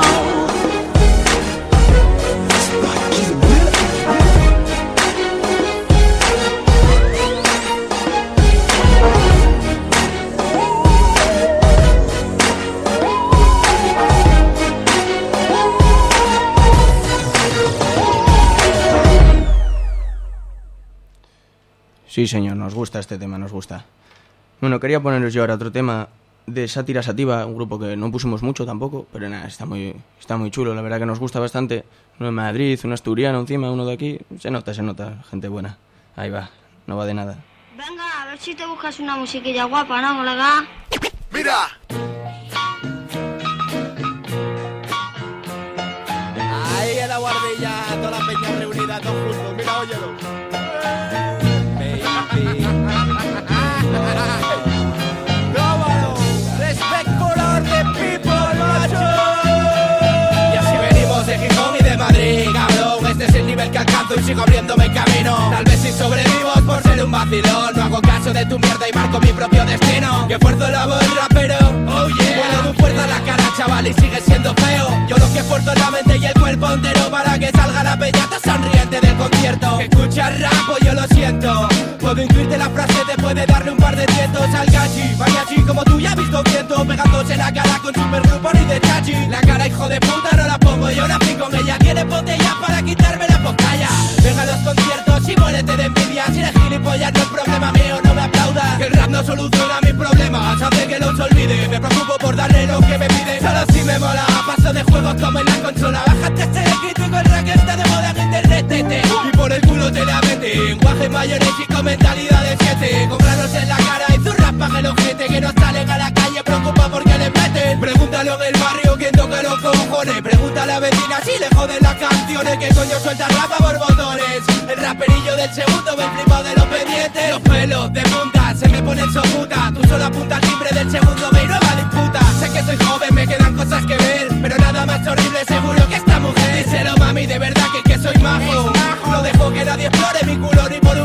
Sí, señor, nos gusta este tema, nos gusta. Bueno, quería poneros yo ahora otro tema de Sátira Sativa, un grupo que no pusimos mucho tampoco, pero nada, está muy, está muy chulo, la verdad que nos gusta bastante. Uno de Madrid, un asturiano encima, uno de aquí, se nota, se nota, gente buena. Ahí va, no va de nada. Venga, a ver si te buscas una musiquilla guapa, ¿no, colega? ¡Mira! Ahí en la guardilla, toda la peña reunida, todos juntos, mira, óyelo. Respect for all the people, macho. Y así venimos de Gijón y de Madrid, cabrón. Este es el nivel que alcanzo y sigo abriéndome camino. Tal vez si sobrevivo por ser un vacilón. No hago caso de tu mierda y marco mi propio destino. Que fuerzo la voz, rapero, oh yeah. Puedo tu fuerza la cara, chaval, y sigue siendo feo. Yo lo que esfuerzo es la mente y el cuerpo entero para que salga la peñata sonriente del concierto. Escuchas rap, pues yo lo siento. Puedo incluirte la frase después de darle un par de tientos al gachi. Mariachi como tú ya has visto viento, pegándose la cara con supergrupo ni de chachi. La cara hijo de puta no la pongo, yo nací con ella. Tiene botella para quitarme la pocalla. Venga a los conciertos y muérete de envidia. Si eres gilipollas no es problema mío, no me aplaudas. Que el rap no soluciona mis problemas, hace que los olvide. Me preocupo por darle lo que me pide. Solo si me mola, paso de juegos como en la consola. Bájate este crítico, el rap está de moda en internet, tete. Y por el culo te la mete. Lenguaje mayores y con mentalidad de siete. Compraros en la cara y zurras pa' el ojete. Que no salen a la calle, preocupa porque les meten. Pregúntalo en el barrio quién toca los cojones. Pregunta a la vecina si le joden las canciones. Que coño suelta rap a borbotones. El raperillo del segundo ven flipado de los pendientes. Los pelos de punta se me ponen soputa. Tú solo apunta al timbre del segundo ve y nueva disputa. Sé que soy joven, me quedan cosas que ver, pero nada más horrible seguro que esta mujer. Díselo mami, de verdad que, que soy majo. No dejo que nadie explore mi culo ni por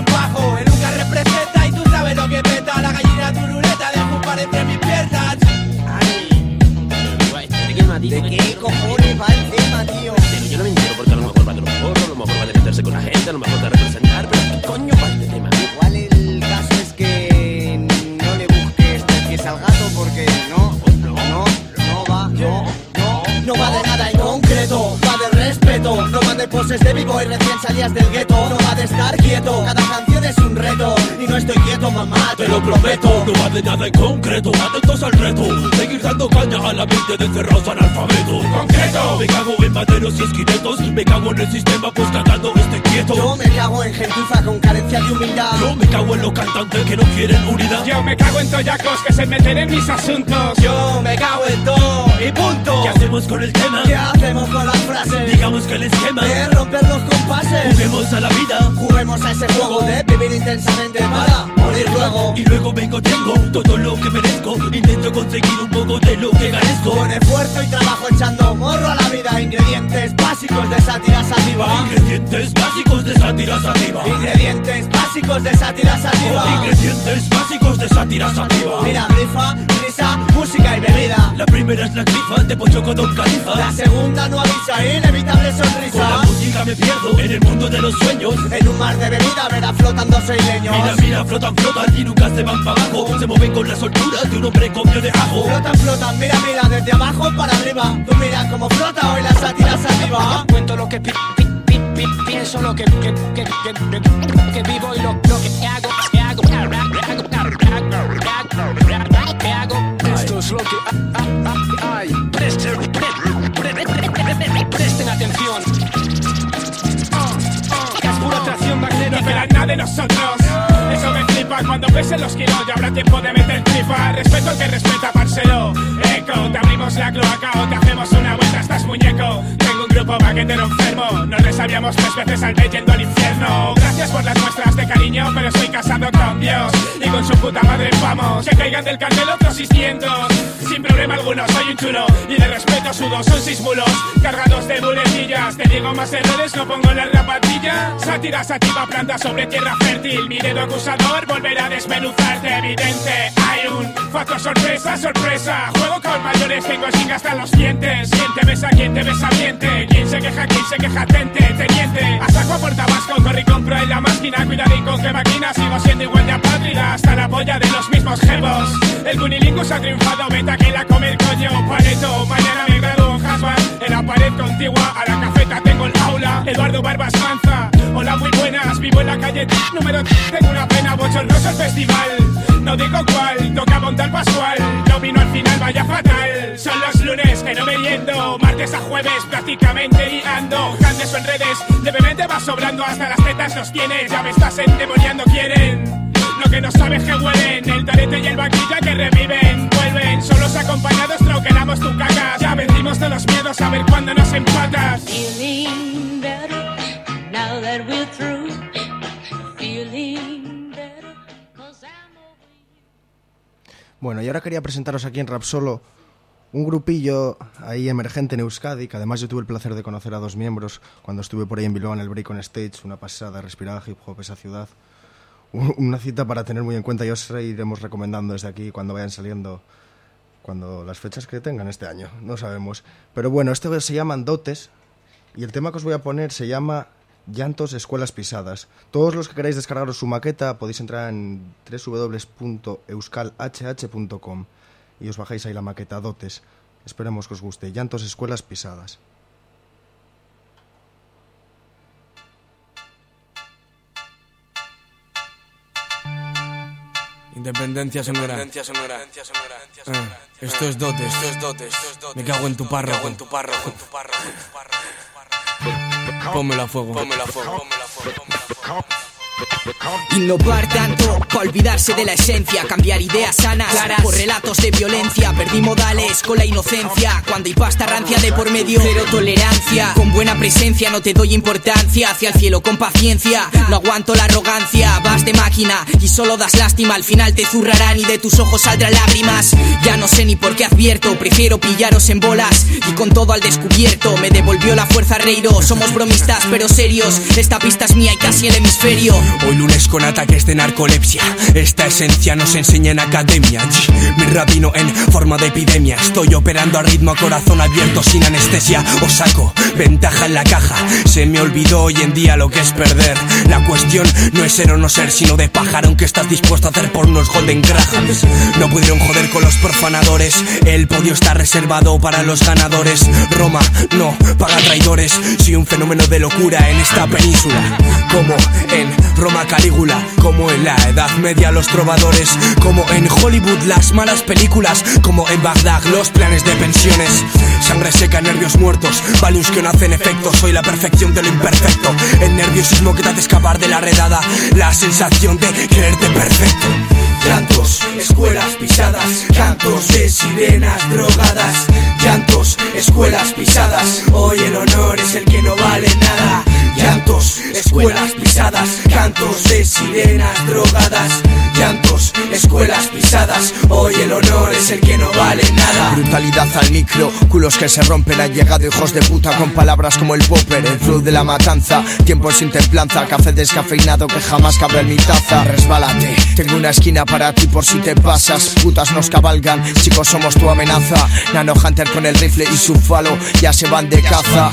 coño va este tema. Igual el caso es que no le busques tres pies al gato porque no, no, no, no va, no, no. No va de nada en concreto, va de respeto. No va de poses de vivo y recién salías del gueto. No va de estar quieto, cada canción es un reto. Y no estoy quieto, mamá, te lo prometo. No va de nada en concreto, atentos al reto. Seguir dando caña a la mente de cerrados analfabetos. Concreto, me cago en maderos y esqueletos. Me cago en el sistema, pues cagando estoy quieto. Yo me cago en gentuza con carencia de humildad. Yo me cago en los cantantes que no quieren unidad. Yo me cago en toyacos que se meten en mis asuntos. Yo me cago en todo y punto. ¿Qué hacemos con el tema? ¿Qué hacemos con las frases? Digamos que el esquema es romper los compases. Juguemos a la vida, juguemos a ese juego de vivir intensamente para morir luego. Y luego vengo, tengo todo lo que merezco. Intento conseguir un poco de lo que carezco. Con esfuerzo y trabajo echando morro a la vida. Ingredientes básicos de sátira sativa. Ingredientes básicos de sátira sativa. Ingredientes básicos de sátira sativa. Ingredientes básicos de sátira sativa. Mira, rifa, risa, música y bebida. La primera es la grifa de Pocho con Don Califa. La segunda no avisa, inevitable sonrisa. Con la música me pierdo en el mundo de los sueños. En un mar de bebida verás flotando seis leños. Mira, mira, flotan, flotan y nunca se van para abajo. Se mueven con la soltura de un hombre copio de ajo. Flotan, flotan, mira, mira, desde abajo para arriba. Tú mira cómo flota hoy la sátira sativa. Cuento lo que pi, pi, pi, pi, pienso, lo que, que, que, que, que, que vivo y lo, lo que hago, que hago, que hago. Esto es lo que hay. Presten, presten atención. Es pura atracción magnética. No esperan nada de nosotros. Eso me flipa cuando pesen los kilos. Ya habrá tiempo de meter tripa. Respeto al que respeta, parcero. Eco, te abrimos la cloaca o te hacemos una vuelta. Estás muñeco. Tengo un grupo baquetero enfermo. Nos resabíamos tres veces al vez yendo al infierno. Gracias por las muestras de cariño, pero soy casado con Dios. Y con su puta madre vamos. Que caigan del cartel otros seiscientos. Sin problema alguno, soy un chulo. Y de respeto sudo, son seis mulos cargados de buletillas. Te digo más errores, no pongo la rapatilla. Sátira sativa, planta sobre tierra fértil. Mi dedo acusador volverá a desmenuzarte. Evidente, hay un factor sorpresa, sorpresa. Juego con mayores, tengo sin hasta los dientes. ¿Quién te besa, quién te besa, miente? ¿Quién se queja, quién se queja, tente, teniente? A saco por Tabasco, corre y compro en la máquina. Cuidadín con qué máquina, sigo siendo igual de apátrida. Hasta la polla de los mismos jebos. El cunilingus ha triunfado, vete a que la comer coño. Pareto, mañana me grado en Hasbal. En la pared contigua, a la cafeta tengo el aula. Eduardo Barbas Manza, hola muy buenas. Vivo en la calle número tengo una pena, bochornoso el festival. No digo cuál, toca montar Pascual. No vino al final, vaya fatal. Son los lunes que no me yendo. Martes a jueves prácticamente guiando. Grandes o en redes, levemente va sobrando. Hasta las tetas los tienes, ya me estás endemoniando, quieren. Lo que no sabes que huelen, el tarete y el vaquilla que reviven. Vuelven, solos acompañados, troquelamos tu caca. Ya vendimos de los miedos, a ver cuándo nos empatas. Feeling better now that we're through. Feeling better 'cause I'm over you. Bueno, y ahora quería presentaros aquí en Rap Solo un grupillo ahí emergente en Euskadi, que además yo tuve el placer de conocer a dos miembros cuando estuve por ahí en Bilbao en el Break on Stage, una pasada, respirada hip hop esa ciudad. Una cita para tener muy en cuenta, y os iremos recomendando desde aquí cuando vayan saliendo, cuando las fechas que tengan este año, no sabemos. Pero bueno, este se llaman Dotes, y el tema que os voy a poner se llama Llantos, Escuelas Pisadas. Todos los que queráis descargaros su maqueta podéis entrar en doble u doble u doble u punto euskal h h punto com y os bajáis ahí la maqueta Dotes. Esperemos que os guste. Llantos, Escuelas Pisadas. Independencia sonora. Independencia sonora. Ah, esto es Dotes. Esto es Dotes. Me cago en tu parro. Me cago en tu parro. Pónmelo a fuego. Pónmelo a fuego. Pónmelo a fuego. Innovar tanto, pa' olvidarse de la esencia. Cambiar ideas sanas, claras, por relatos de violencia. Perdí modales con la inocencia. Cuando hay pasta rancia de por medio, cero tolerancia. Con buena presencia no te doy importancia. Hacia el cielo con paciencia, no aguanto la arrogancia. Vas de máquina página y solo das lástima. Al final te zurrarán y de tus ojos saldrán lágrimas. Ya no sé ni por qué advierto, prefiero pillaros en bolas y con todo al descubierto. Me devolvió la fuerza Reiro. Somos bromistas pero serios, esta pista es mía y casi el hemisferio. Hoy lunes con ataques de narcolepsia, esta esencia nos enseña en academia. Mi rabino en forma de epidemia, estoy operando a ritmo a corazón abierto sin anestesia. Os saco ventaja en la caja, se me olvidó hoy en día lo que es perder. La cuestión no es ser o no ser, sino de pájaro, aunque estás dispuesto a hacer por unos Golden Grahams. No pudieron joder con los profanadores, el podio está reservado para los ganadores. Roma no paga traidores, soy un fenómeno de locura en esta península. Como en Roma Calígula, como en la Edad Media los trovadores, como en Hollywood las malas películas, como en Bagdad los planes de pensiones. Sangre seca, nervios muertos, Valiums que no hacen efecto, soy la perfección de lo imperfecto. El nerviosismo que te hace escapar de la redada, la sensación de creerte perfecto. Llantos, escuelas pisadas, cantos de sirenas drogadas. Llantos, escuelas pisadas, hoy el honor es el que no vale nada. Llantos, escuelas pisadas, cantos de sirenas drogadas. Llantos, escuelas pisadas, hoy el honor es el que no vale nada. Brutalidad al micro, culos que se rompen, han llegado hijos de puta con palabras como el popper, el flow de la matanza, tiempo sin templanza, café descafeinado que jamás cabe en mi taza. Resbálate, tengo una esquina para ti por si te pasas, putas nos cabalgan, chicos somos tu amenaza. Nano Hunter con el rifle y su falo, ya se van de caza.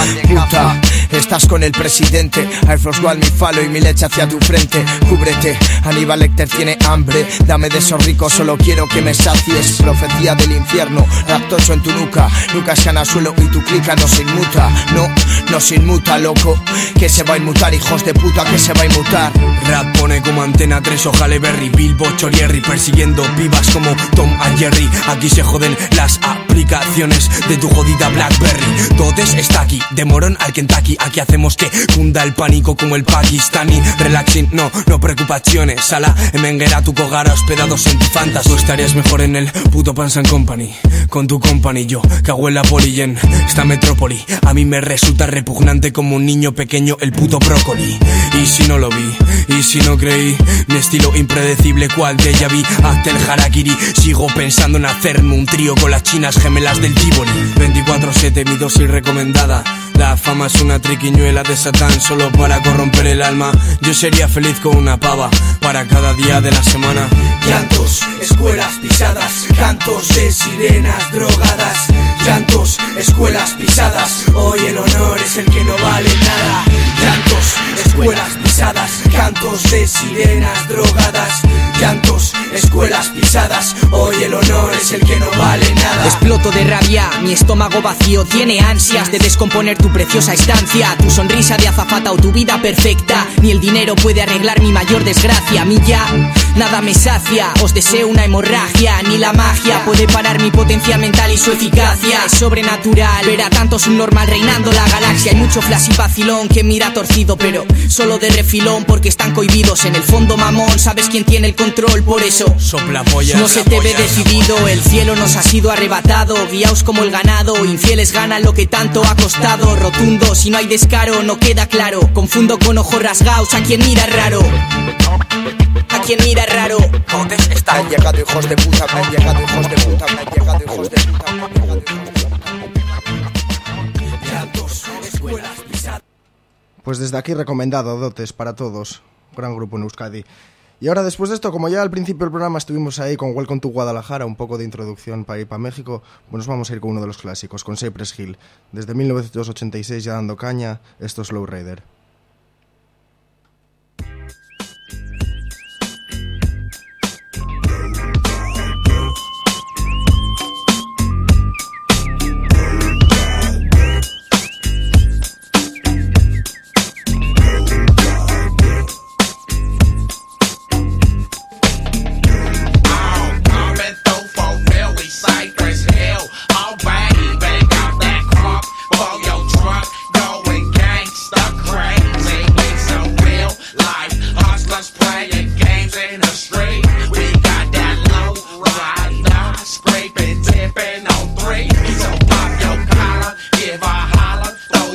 Puta, estás con el presidente, Air Force One mi falo y mi leche hacia tu frente. Cúbrete, Aníbal Lecter tiene hambre, dame de esos ricos, solo quiero que me sacies. Profecía del infierno, raptocho en tu nuca, nuca escana al suelo y tu clica no se inmuta. No, no se inmuta, loco, que se va a inmutar, hijos de puta, que se va a inmutar. Rap pone como antena tres o Halle Berry, Bilbo Chorierri, persiguiendo pibas como Tom and Jerry. Aquí se joden las aplicaciones de tu jodida Blackberry. Todes está aquí, de Morón al Kentucky, aquí hacemos que cunda el pánico como el pakistani. Relaxing, no, no preocupaciones, sala en Menguera, tu cogara hospedados en tu fantas. Tú estarías mejor en el puto Pans and Company, con tu company. Yo cago en la poli y en esta metrópoli, a mí me resulta repugnante como un niño pequeño el puto brócoli. Y si no lo vi, y si no creí, mi estilo impredecible cual de ya vi, hazte el harakiri. Sigo pensando en hacerme un trío con las chinas gemelas del Tivoli. Veinticuatro siete mi dosis recomendada, la fama es una triquiñuela de Satán solo para corromper el alma. Yo sería feliz con una pava para cada día de la semana. Llantos, escuelas pisadas, cantos de sirenas drogadas. Llantos, escuelas pisadas, hoy el honor es el que no vale nada. Llantos, escuelas pisadas, cantos de sirenas drogadas. Llantos, escuelas pisadas, hoy el honor es el que no vale nada. Exploto de rabia, mi estómago vacío tiene ansias de descomponer tu preciosa estancia. Tu sonrisa de azafata o tu vida perfecta, ni el dinero puede arreglar mi mayor desgracia. A mí ya nada me sacia, os deseo una hemorragia. Ni la magia puede parar mi potencia mental y su eficacia es sobrenatural. Ver a tantos un normal reinando la galaxia. Hay mucho flash y vacilón que mira torcido, pero solo de refilón porque están cohibidos. En el fondo mamón, sabes quién tiene el control, por eso sopla pollas, no se te ve decidido, el cielo nos ha sido arrebatado. Guiaos como el ganado, infieles ganan lo que tanto ha costado. Rotundo, si no hay descaro no queda claro. Confundo con ojos rasgados a quien mira raro, a quien mira raro. Todes están, han llegado hijos de puta, han llegado hijos de puta, han llegado hijos de puta, han llegado hijos de puta. Pues desde aquí recomendado, dotes para todos. Gran grupo en Euskadi. Y ahora, después de esto, como ya al principio del programa estuvimos ahí con Welcome to Guadalajara, un poco de introducción para ir para México, pues nos vamos a ir con uno de los clásicos, con Cypress Hill. Desde mil novecientos ochenta y seis ya dando caña, esto es Lowrider.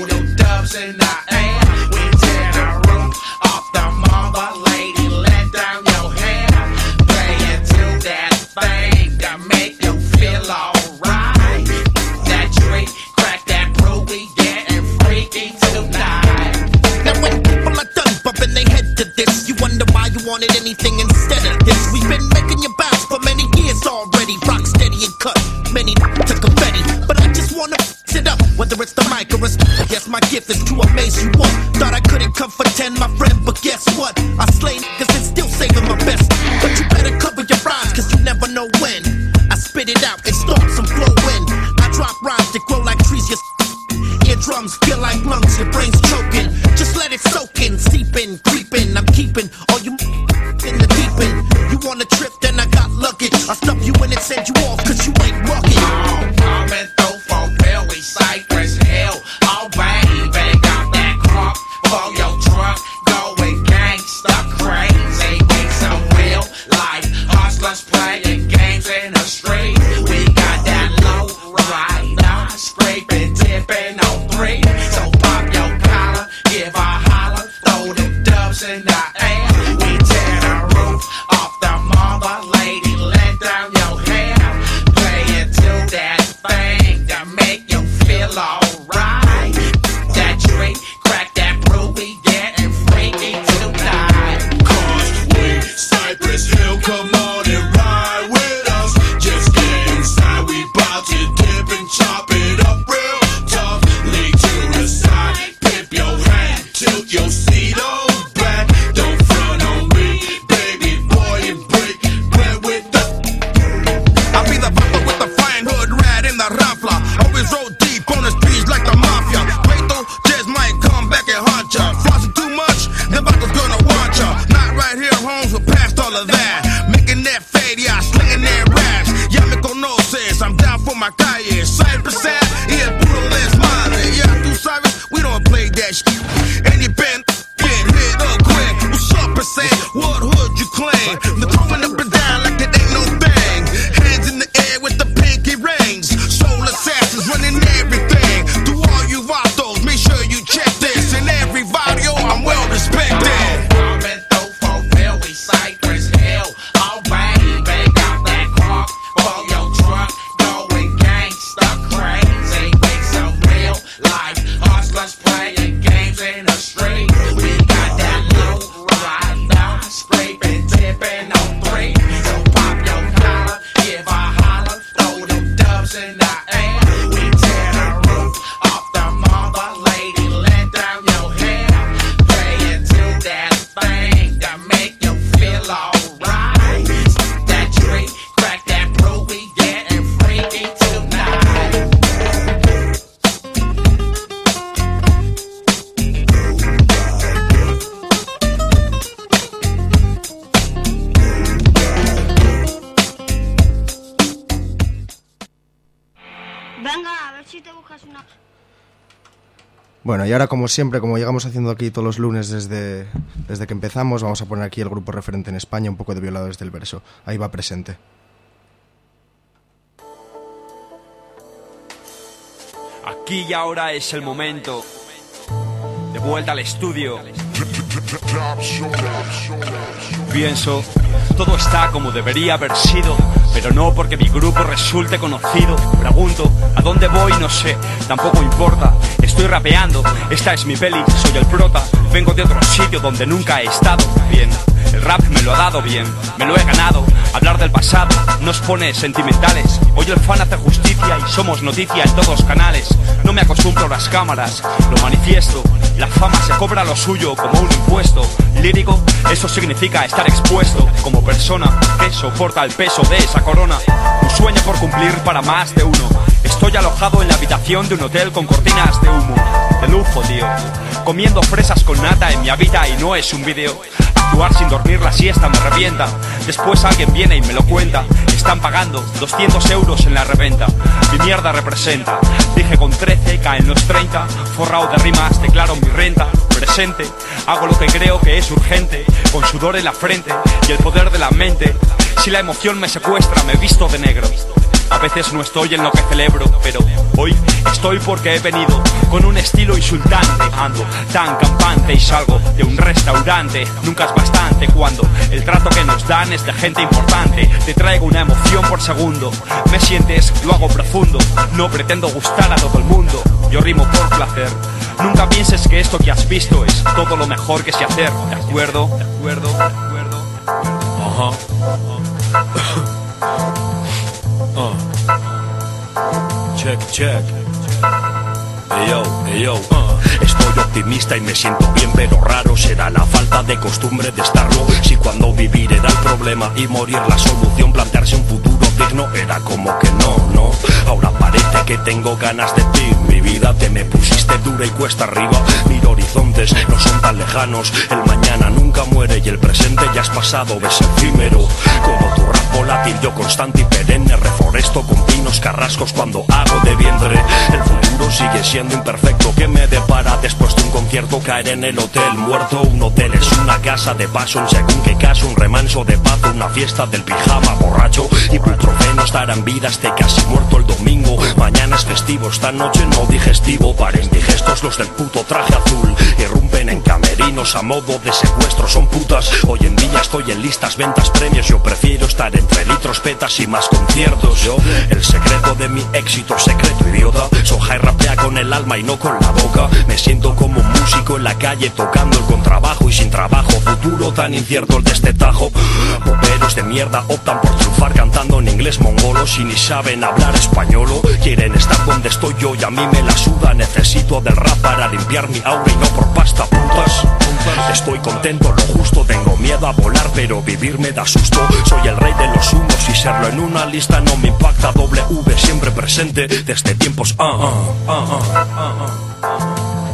In the air, we tear the roof off the mother lady, let down. Now you wanted anything instead of this. We've been making you bounce for many years already. Rock steady and cut many to confetti. But I just wanna sit up, whether it's the mic or it's yes, my gift is to amaze you all. Thought I couldn't come for ten, my friend, but guess what? I slay niggas and still saving my best. But you better cover your rhymes, cause you never know when I spit it out and storm some flow in. I drop rhymes that grow like trees, your eardrums feel like lungs, your brain's choking. Just let it soak in, seep in, creep in. I'm keeping all you in the deep end. You want a trip, then I got luggage. I stuff you in and send you off, cause you ain't rugged. Coming through for real, we Cypress Hill. Oh baby, got that crop for your truck. Going gangsta crazy. Make some real life hustlers playing games in the street. We got that low rider, scraping, tipping on three. So pop your collar, give a holler, throw the dubs in the air. We tear the roof off the mother, lady, let down your hair. Play it to that thing that make you feel alright. That drink, crack that brew, we getting freaky tonight. Cause we Cypress Hill, come on and ride with us. Just get inside, we bout to dip and chop it up real tough. Lean to the side, pip your hand, tilt your seat on back. Don't front on me, baby boy, and break bread with the. I'll be the bumper with the fine hood rat in the raffla. Always roll deep on the streets like the mafia. Plato just might come back and haunt ya. Flossing too much, the bottle's gonna want ya. Not right here, Holmes, we're past all of that. Making that fade, yeah, slinging that raps. Ya me conoces, I'm down for my calle. Cypress Ave, y el puro desmadre. Yeah, tú sabes, we don't play that shit. And you been get hit up quick. What's up, percent? What hood you claim? They're throwing up and down like it ain't no thing. Hands in the air with the pinky rings. Soul assassins running everything. To all you vatos, make sure you check this. In every video, I'm well respected. Coming through for real, we Cypress Hill. Oh baby, got that crop for your truck. Going gangsta crazy. Make some real life hustlers playing games in the street. We got that low rider, scraping, tipping on three. So pop your collar, give a holler, throw them dubs in the air. We tear the roof off the mother, lady, let down your hair. Play it to that thing that make you feel alright. That drink, crack that brew, we getting freaky tonight. Venga, a ver si te buscas una... Bueno, y ahora como siempre, como llegamos haciendo aquí todos los lunes desde, desde que empezamos, vamos a poner aquí el grupo referente en España, un poco de Violadores del Verso. Ahí va Presente. Aquí y ahora es el momento. De vuelta al estudio. Pienso, todo está como debería haber sido, pero no porque mi grupo resulte conocido. Pregunto, ¿a dónde voy? No sé, tampoco importa. Estoy rapeando, esta es mi peli, soy el prota. Vengo de otro sitio donde nunca he estado. Bien, el rap me lo ha dado bien, me lo he ganado. Hablar del pasado nos pone sentimentales. Hoy el fan hace justicia y somos noticia en todos canales. No me acostumbro a las cámaras, lo manifiesto. La fama se cobra lo suyo como un impuesto. Lírico, eso significa estar expuesto como persona que soporta el peso de esa corona. Un sueño por cumplir para más de uno. Estoy alojado en la habitación de un hotel con cortinas de humo. De lujo, tío. Comiendo fresas con nata en mi habita y no es un vídeo. Actuar sin dormir la siesta me revienta. Después alguien viene y me lo cuenta. Están pagando doscientos euros en la reventa. Mi mierda representa. Dije con trece, caen los treinta. Forrado de rimas, declaro mi renta. Presente, hago lo que creo que es urgente. Con sudor en la frente y el poder de la mente. Si la emoción me secuestra, me visto de negro. A veces no estoy en lo que celebro, pero hoy estoy porque he venido con un estilo insultante. Ando tan campante y salgo de un restaurante. Nunca es bastante cuando el trato que nos dan es de gente importante. Te traigo una emoción por segundo. Me sientes, lo hago profundo. No pretendo gustar a todo el mundo. Yo rimo por placer. Nunca pienses que esto que has visto es todo lo mejor que sé hacer. ¿De acuerdo? ¿De acuerdo? ¿De acuerdo? check, check. Hey yo, hey yo, uh. Estoy optimista y me siento bien, pero raro será la falta de costumbre de estarlo. Si cuando vivir era el problema y morir la solución, plantearse un futuro digno era como que no, no. Ahora parece que tengo ganas de ti, mi vida te me pusiste dura y cuesta arriba. Miro horizontes, no son tan lejanos, el mañana nunca muere y el presente ya es pasado, ves efímero. Como tu rap volátil, yo constante y perenne, reforesto con pinos carrascos cuando hago de vientre. El futuro sigue siendo imperfecto, ¿qué me depara después de un concierto? Caer en el hotel muerto. Un hotel es una casa de paso en según qué caso, un remanso de pato, una fiesta del pijama borracho. Y Butrofeno estará en vida, esté casi muerto el domingo. Mañana es festivo, esta noche no digestivo. Para indigestos los del puto traje azul irrumpen en camerinos a modo de secuestro, son putas. Hoy en día estoy en listas, ventas, premios. Yo prefiero estar entre litros, petas y más conciertos. Yo, el secreto de mi éxito, secreto idiota. Soja y rapea con el alma y no con la boca. Me siento como un músico en la calle tocando el contrabajo y sin trabajo. Futuro tan incierto el de este tajo. Poperos de mierda optan por triunfar cantando en inglés mongolo si ni saben hablar españolo. Quieren estar donde estoy yo y a mí me la suda. Necesito del rap para limpiar mi aura y no por pasta, putas. Estoy contento, lo justo, tengo miedo a volar pero vivir me da susto. Soy el rey de los unos y serlo en una lista no me impacta. W siempre presente desde tiempos ah ah ah ah ah ah.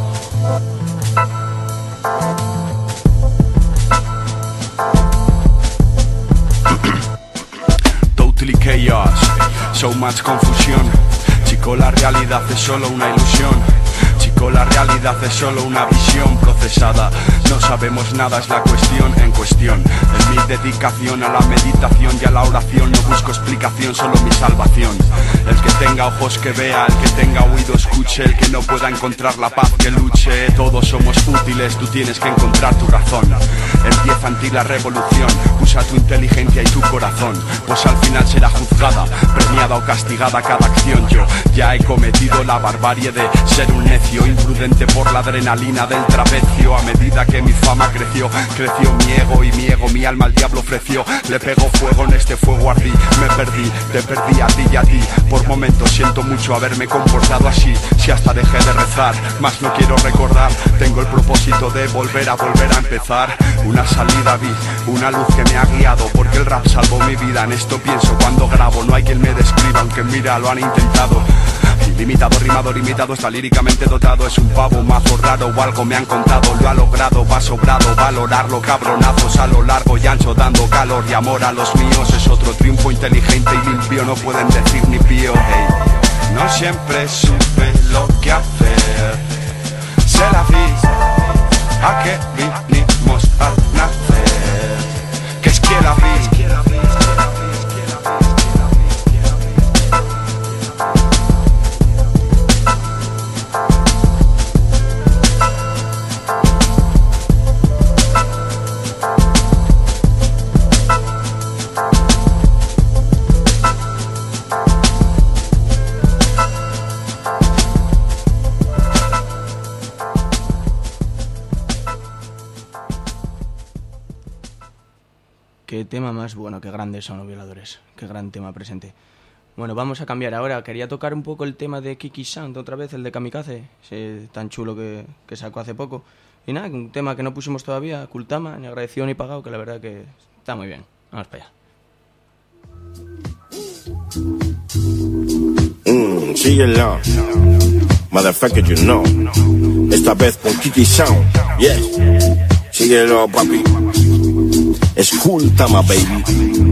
Totally chaos, so much confusión. Chico, la realidad es solo una ilusión. Chico, la realidad es solo una visión procesada. No sabemos nada, es la cuestión en cuestión. En mi dedicación a la meditación y a la oración no busco explicación, solo mi salvación. El que tenga ojos que vea, el que tenga oído escuche, el que no pueda encontrar la paz que luche. Todos somos útiles, tú tienes que encontrar tu razón. Empieza en ti la revolución, usa tu inteligencia y tu corazón, pues al final será juzgada, premiada o castigada cada acción. Yo ya he cometido la barbarie de ser un necio, imprudente por la adrenalina del trapecio. A medida que mi fama creció, creció mi ego y mi ego, mi alma al diablo ofreció. Le pegó fuego, en este fuego ardí, me perdí, te perdí a ti y a ti. Por momentos siento mucho haberme comportado así, si hasta dejé de rezar, más no quiero recordar. Tengo el propósito de volver a volver a empezar. Una salida vi, una luz que me ha guiado, porque el rap salvó mi vida. En esto pienso cuando grabo, no hay quien me describa, aunque mira, lo han intentado. Ilimitado, rimador, imitado, está líricamente dotado. Es un pavo mazo raro o algo me han contado. Lo ha logrado, va sobrado, valorarlo. Cabronazos a lo largo y ancho, dando calor y amor a los míos. Es otro triunfo inteligente y limpio, no pueden decir ni pío. Hey, no siempre supe lo que hacer. Se la vi, a que vinimos a nacer. Que es que la vi. Qué tema más bueno, qué grandes son los violadores, qué gran tema presente. Bueno, vamos a cambiar ahora. Quería tocar un poco el tema de Kiki Sound otra vez, el de Kamikaze, ese tan chulo que, que sacó hace poco. Y nada, un tema que no pusimos todavía, Kultama, ni agradecido ni pagado, que la verdad que está muy bien. Vamos para allá. Mmm, síguelo. Motherfucker, you know. Esta vez con Kiki Sound. Yeah. Síguelo, papi. Es Kultama, baby.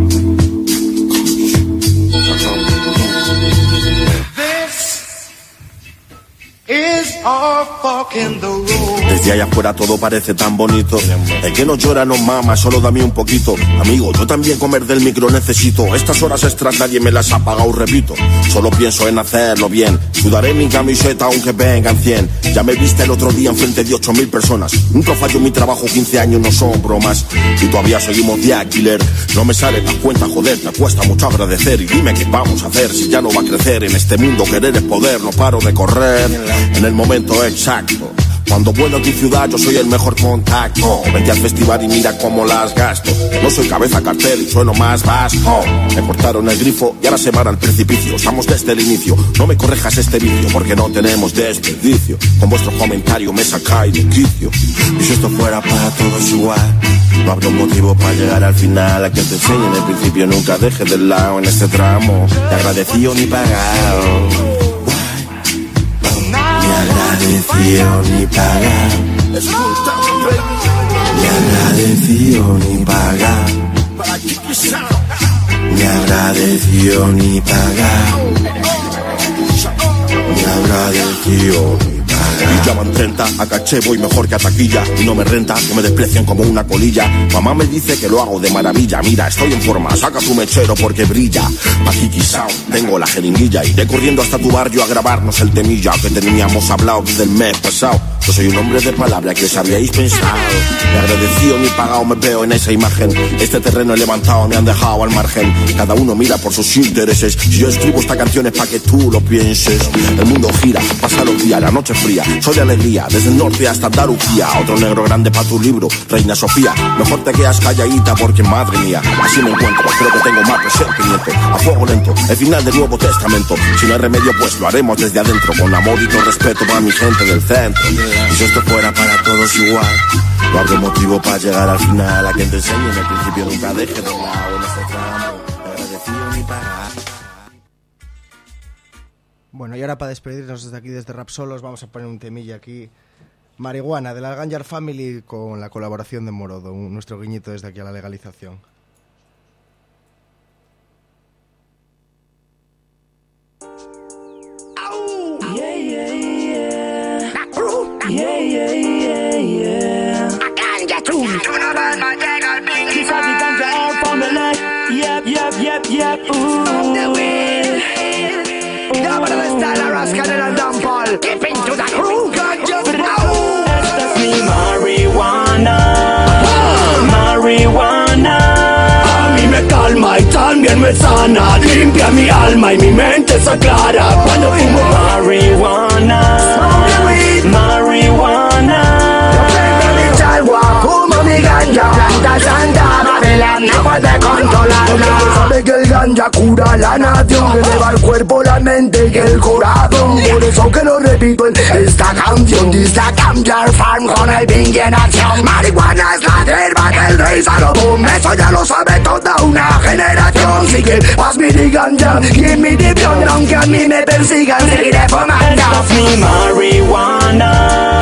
Desde allá afuera todo parece tan bonito. El que no llora no mama, solo dame un poquito. Amigo, yo también comer del micro necesito. Estas horas extras nadie me las ha pagado, repito. Solo pienso en hacerlo bien. Sudaré mi camiseta aunque vengan cien. Ya me viste el otro día enfrente de ocho mil personas. Nunca fallo mi trabajo, quince años no son bromas. Y todavía seguimos de alquiler. No me sale la cuenta, joder, me cuesta mucho agradecer. Y dime qué vamos a hacer si ya no va a crecer. En este mundo querer es poder, no paro de correr. En el momento exacto Cuando vuelo a tu ciudad yo soy el mejor contacto. Vente al festival y mira cómo las gasto. No soy cabeza cartel y sueno más vasco. Me cortaron el grifo y ahora se van al precipicio. Estamos desde el inicio, no me correjas este vicio, porque no tenemos desperdicio. Con vuestro comentario me sacáis de quicio. Y si esto fuera para todos igual, no habrá un motivo para llegar al final. A que te enseñe en el principio, nunca dejes de lado en este tramo. Te agradecido ni pagado, ni agradecido ni pagado, ni agradecido ni pagado, ni agradecido ni pagado, ni agradecido ni pagado. Y llaman treinta, a caché voy mejor que a taquilla. Y no me renta que me desprecian como una colilla. Mamá me dice que lo hago de maravilla. Mira, estoy en forma, saca tu mechero porque brilla. Pa' Kiki Sound, tengo la jeringuilla. Iré corriendo hasta tu barrio a grabarnos el temilla que teníamos hablado desde el mes pasado. Yo soy un hombre de palabra que os habíais pensado. Ni agradecido ni pagado me veo en esa imagen. Este terreno he levantado, me han dejado al margen. Cada uno mira por sus intereses. Si yo escribo esta canción es pa' que tú lo pienses. El mundo gira, pasa los días, la noche fría. Soy de alegría, desde el norte hasta Andalucía. Otro negro grande pa' tu libro, Reina Sofía. Mejor te quedas calladita porque madre mía, así me encuentro, creo que tengo más presentimiento. A fuego lento, el final del Nuevo Testamento. Si no hay remedio pues lo haremos desde adentro, con amor y con respeto para mi gente del centro. Y si esto fuera para todos igual, no habrá motivo para llegar al final. A quien te enseñe en el principio nunca deje de lado en este tramo. Agradecido ni pagar. Bueno, y ahora para despedirnos desde aquí, desde Rap Solos, vamos a poner un temilla aquí. Marihuana, de la Ganjar Family, con la colaboración de Morodo, un, nuestro guiñito desde aquí a la legalización. Yeah, yeah, yeah. Yeah, yeah, yeah, yeah. I can't get through. You know that my dad got big. Keep on the ganja all from the left. Yep, yep, yep, yep. Ooh. From the wind. Double the style, rascal and a dump all. Keep into the crew. Ganja flow. Esta es mi marihuana. Marihuana. A mí me calma y también me sana. Limpia mi alma y mi mente se aclara cuando fumo marihuana. Marihuana. Yo prendo mi chagua, fumo mi ganja. Planta santa, Babylon no puede controlarla. Sabe que el ganja cura la nación, que eleva el cuerpo, la mente y el corazón. Por eso que lo repito en esta canción. Dice la Ganjar Farm con el Bing en acción. Marihuana es la hierba del rey Salomón. Eso ya lo sabe toda una generación. Así que haz mi ganja, give me the beyond. Aunque a mí me persigan, seguiré fumando. Esta es mi marihuana.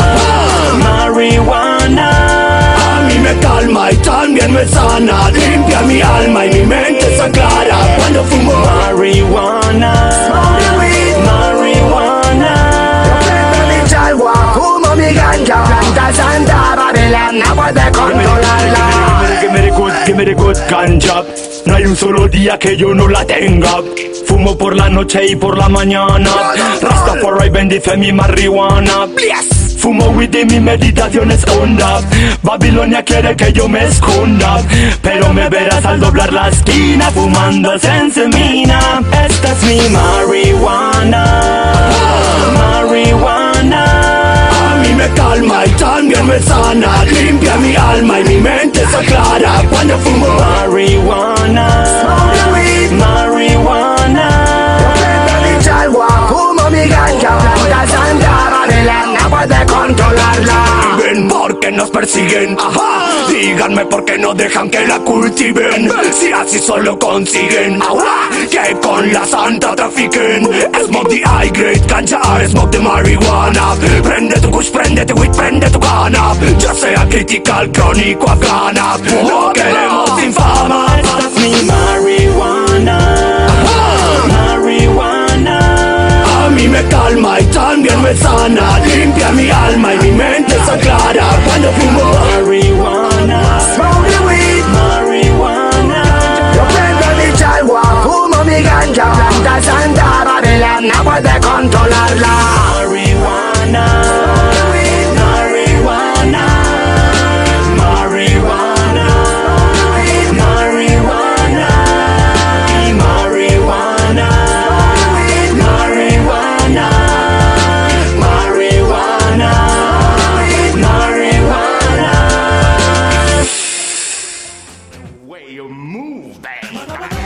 Marihuana. A mí me calma y también me sana. Limpia mi alma y mi mente se aclara cuando fumo marihuana. Marihuana. Yo prendo mi chagua, fumo mi ganja. Planta santa, Babylon no puede controlarla. Give me the good, give me the good ganja. No hay un solo día que yo no la tenga. Fumo por la noche y por la mañana. Rastafari bendice mi marihuana. Fumo weed y mi meditación es honda. Babilonia quiere que yo me esconda, pero me verás al doblar la esquina fumando sensemina. Esta es mi marihuana. Marihuana. A mí me calma y también me sana. Limpia mi alma y mi mente se aclara cuando fumo marihuana. Marihuana. Yo prendo mi chagua, fumo mi ganja. Planta santa, Babylon no puede controlarla. Ven porque nos persiguen, ajá. Díganme por qué no dejan que la cultiven. Si así solo consiguen, ahora que con la santa trafiquen. Smoke the high grade ganja, smoke the marihuana. Prende tu kush, prende tu weed, prende tu gana. Ya sea critical, crónico, afgana. No queremos infama. Esta es mi marihuana. Marihuana. A mí me calma y también me sana. Limpia mi alma y mi mente se aclara cuando fumo marihuana. Smoke the weed. Marihuana. Yo prendo mi chagua, fumo mi ganja. Planta santa, Babylon no puede controlarla. Marihuana. Marihuana. Marihuana. Marihuana. Y marihuana. Marihuana. Marihuana. way you move, babe.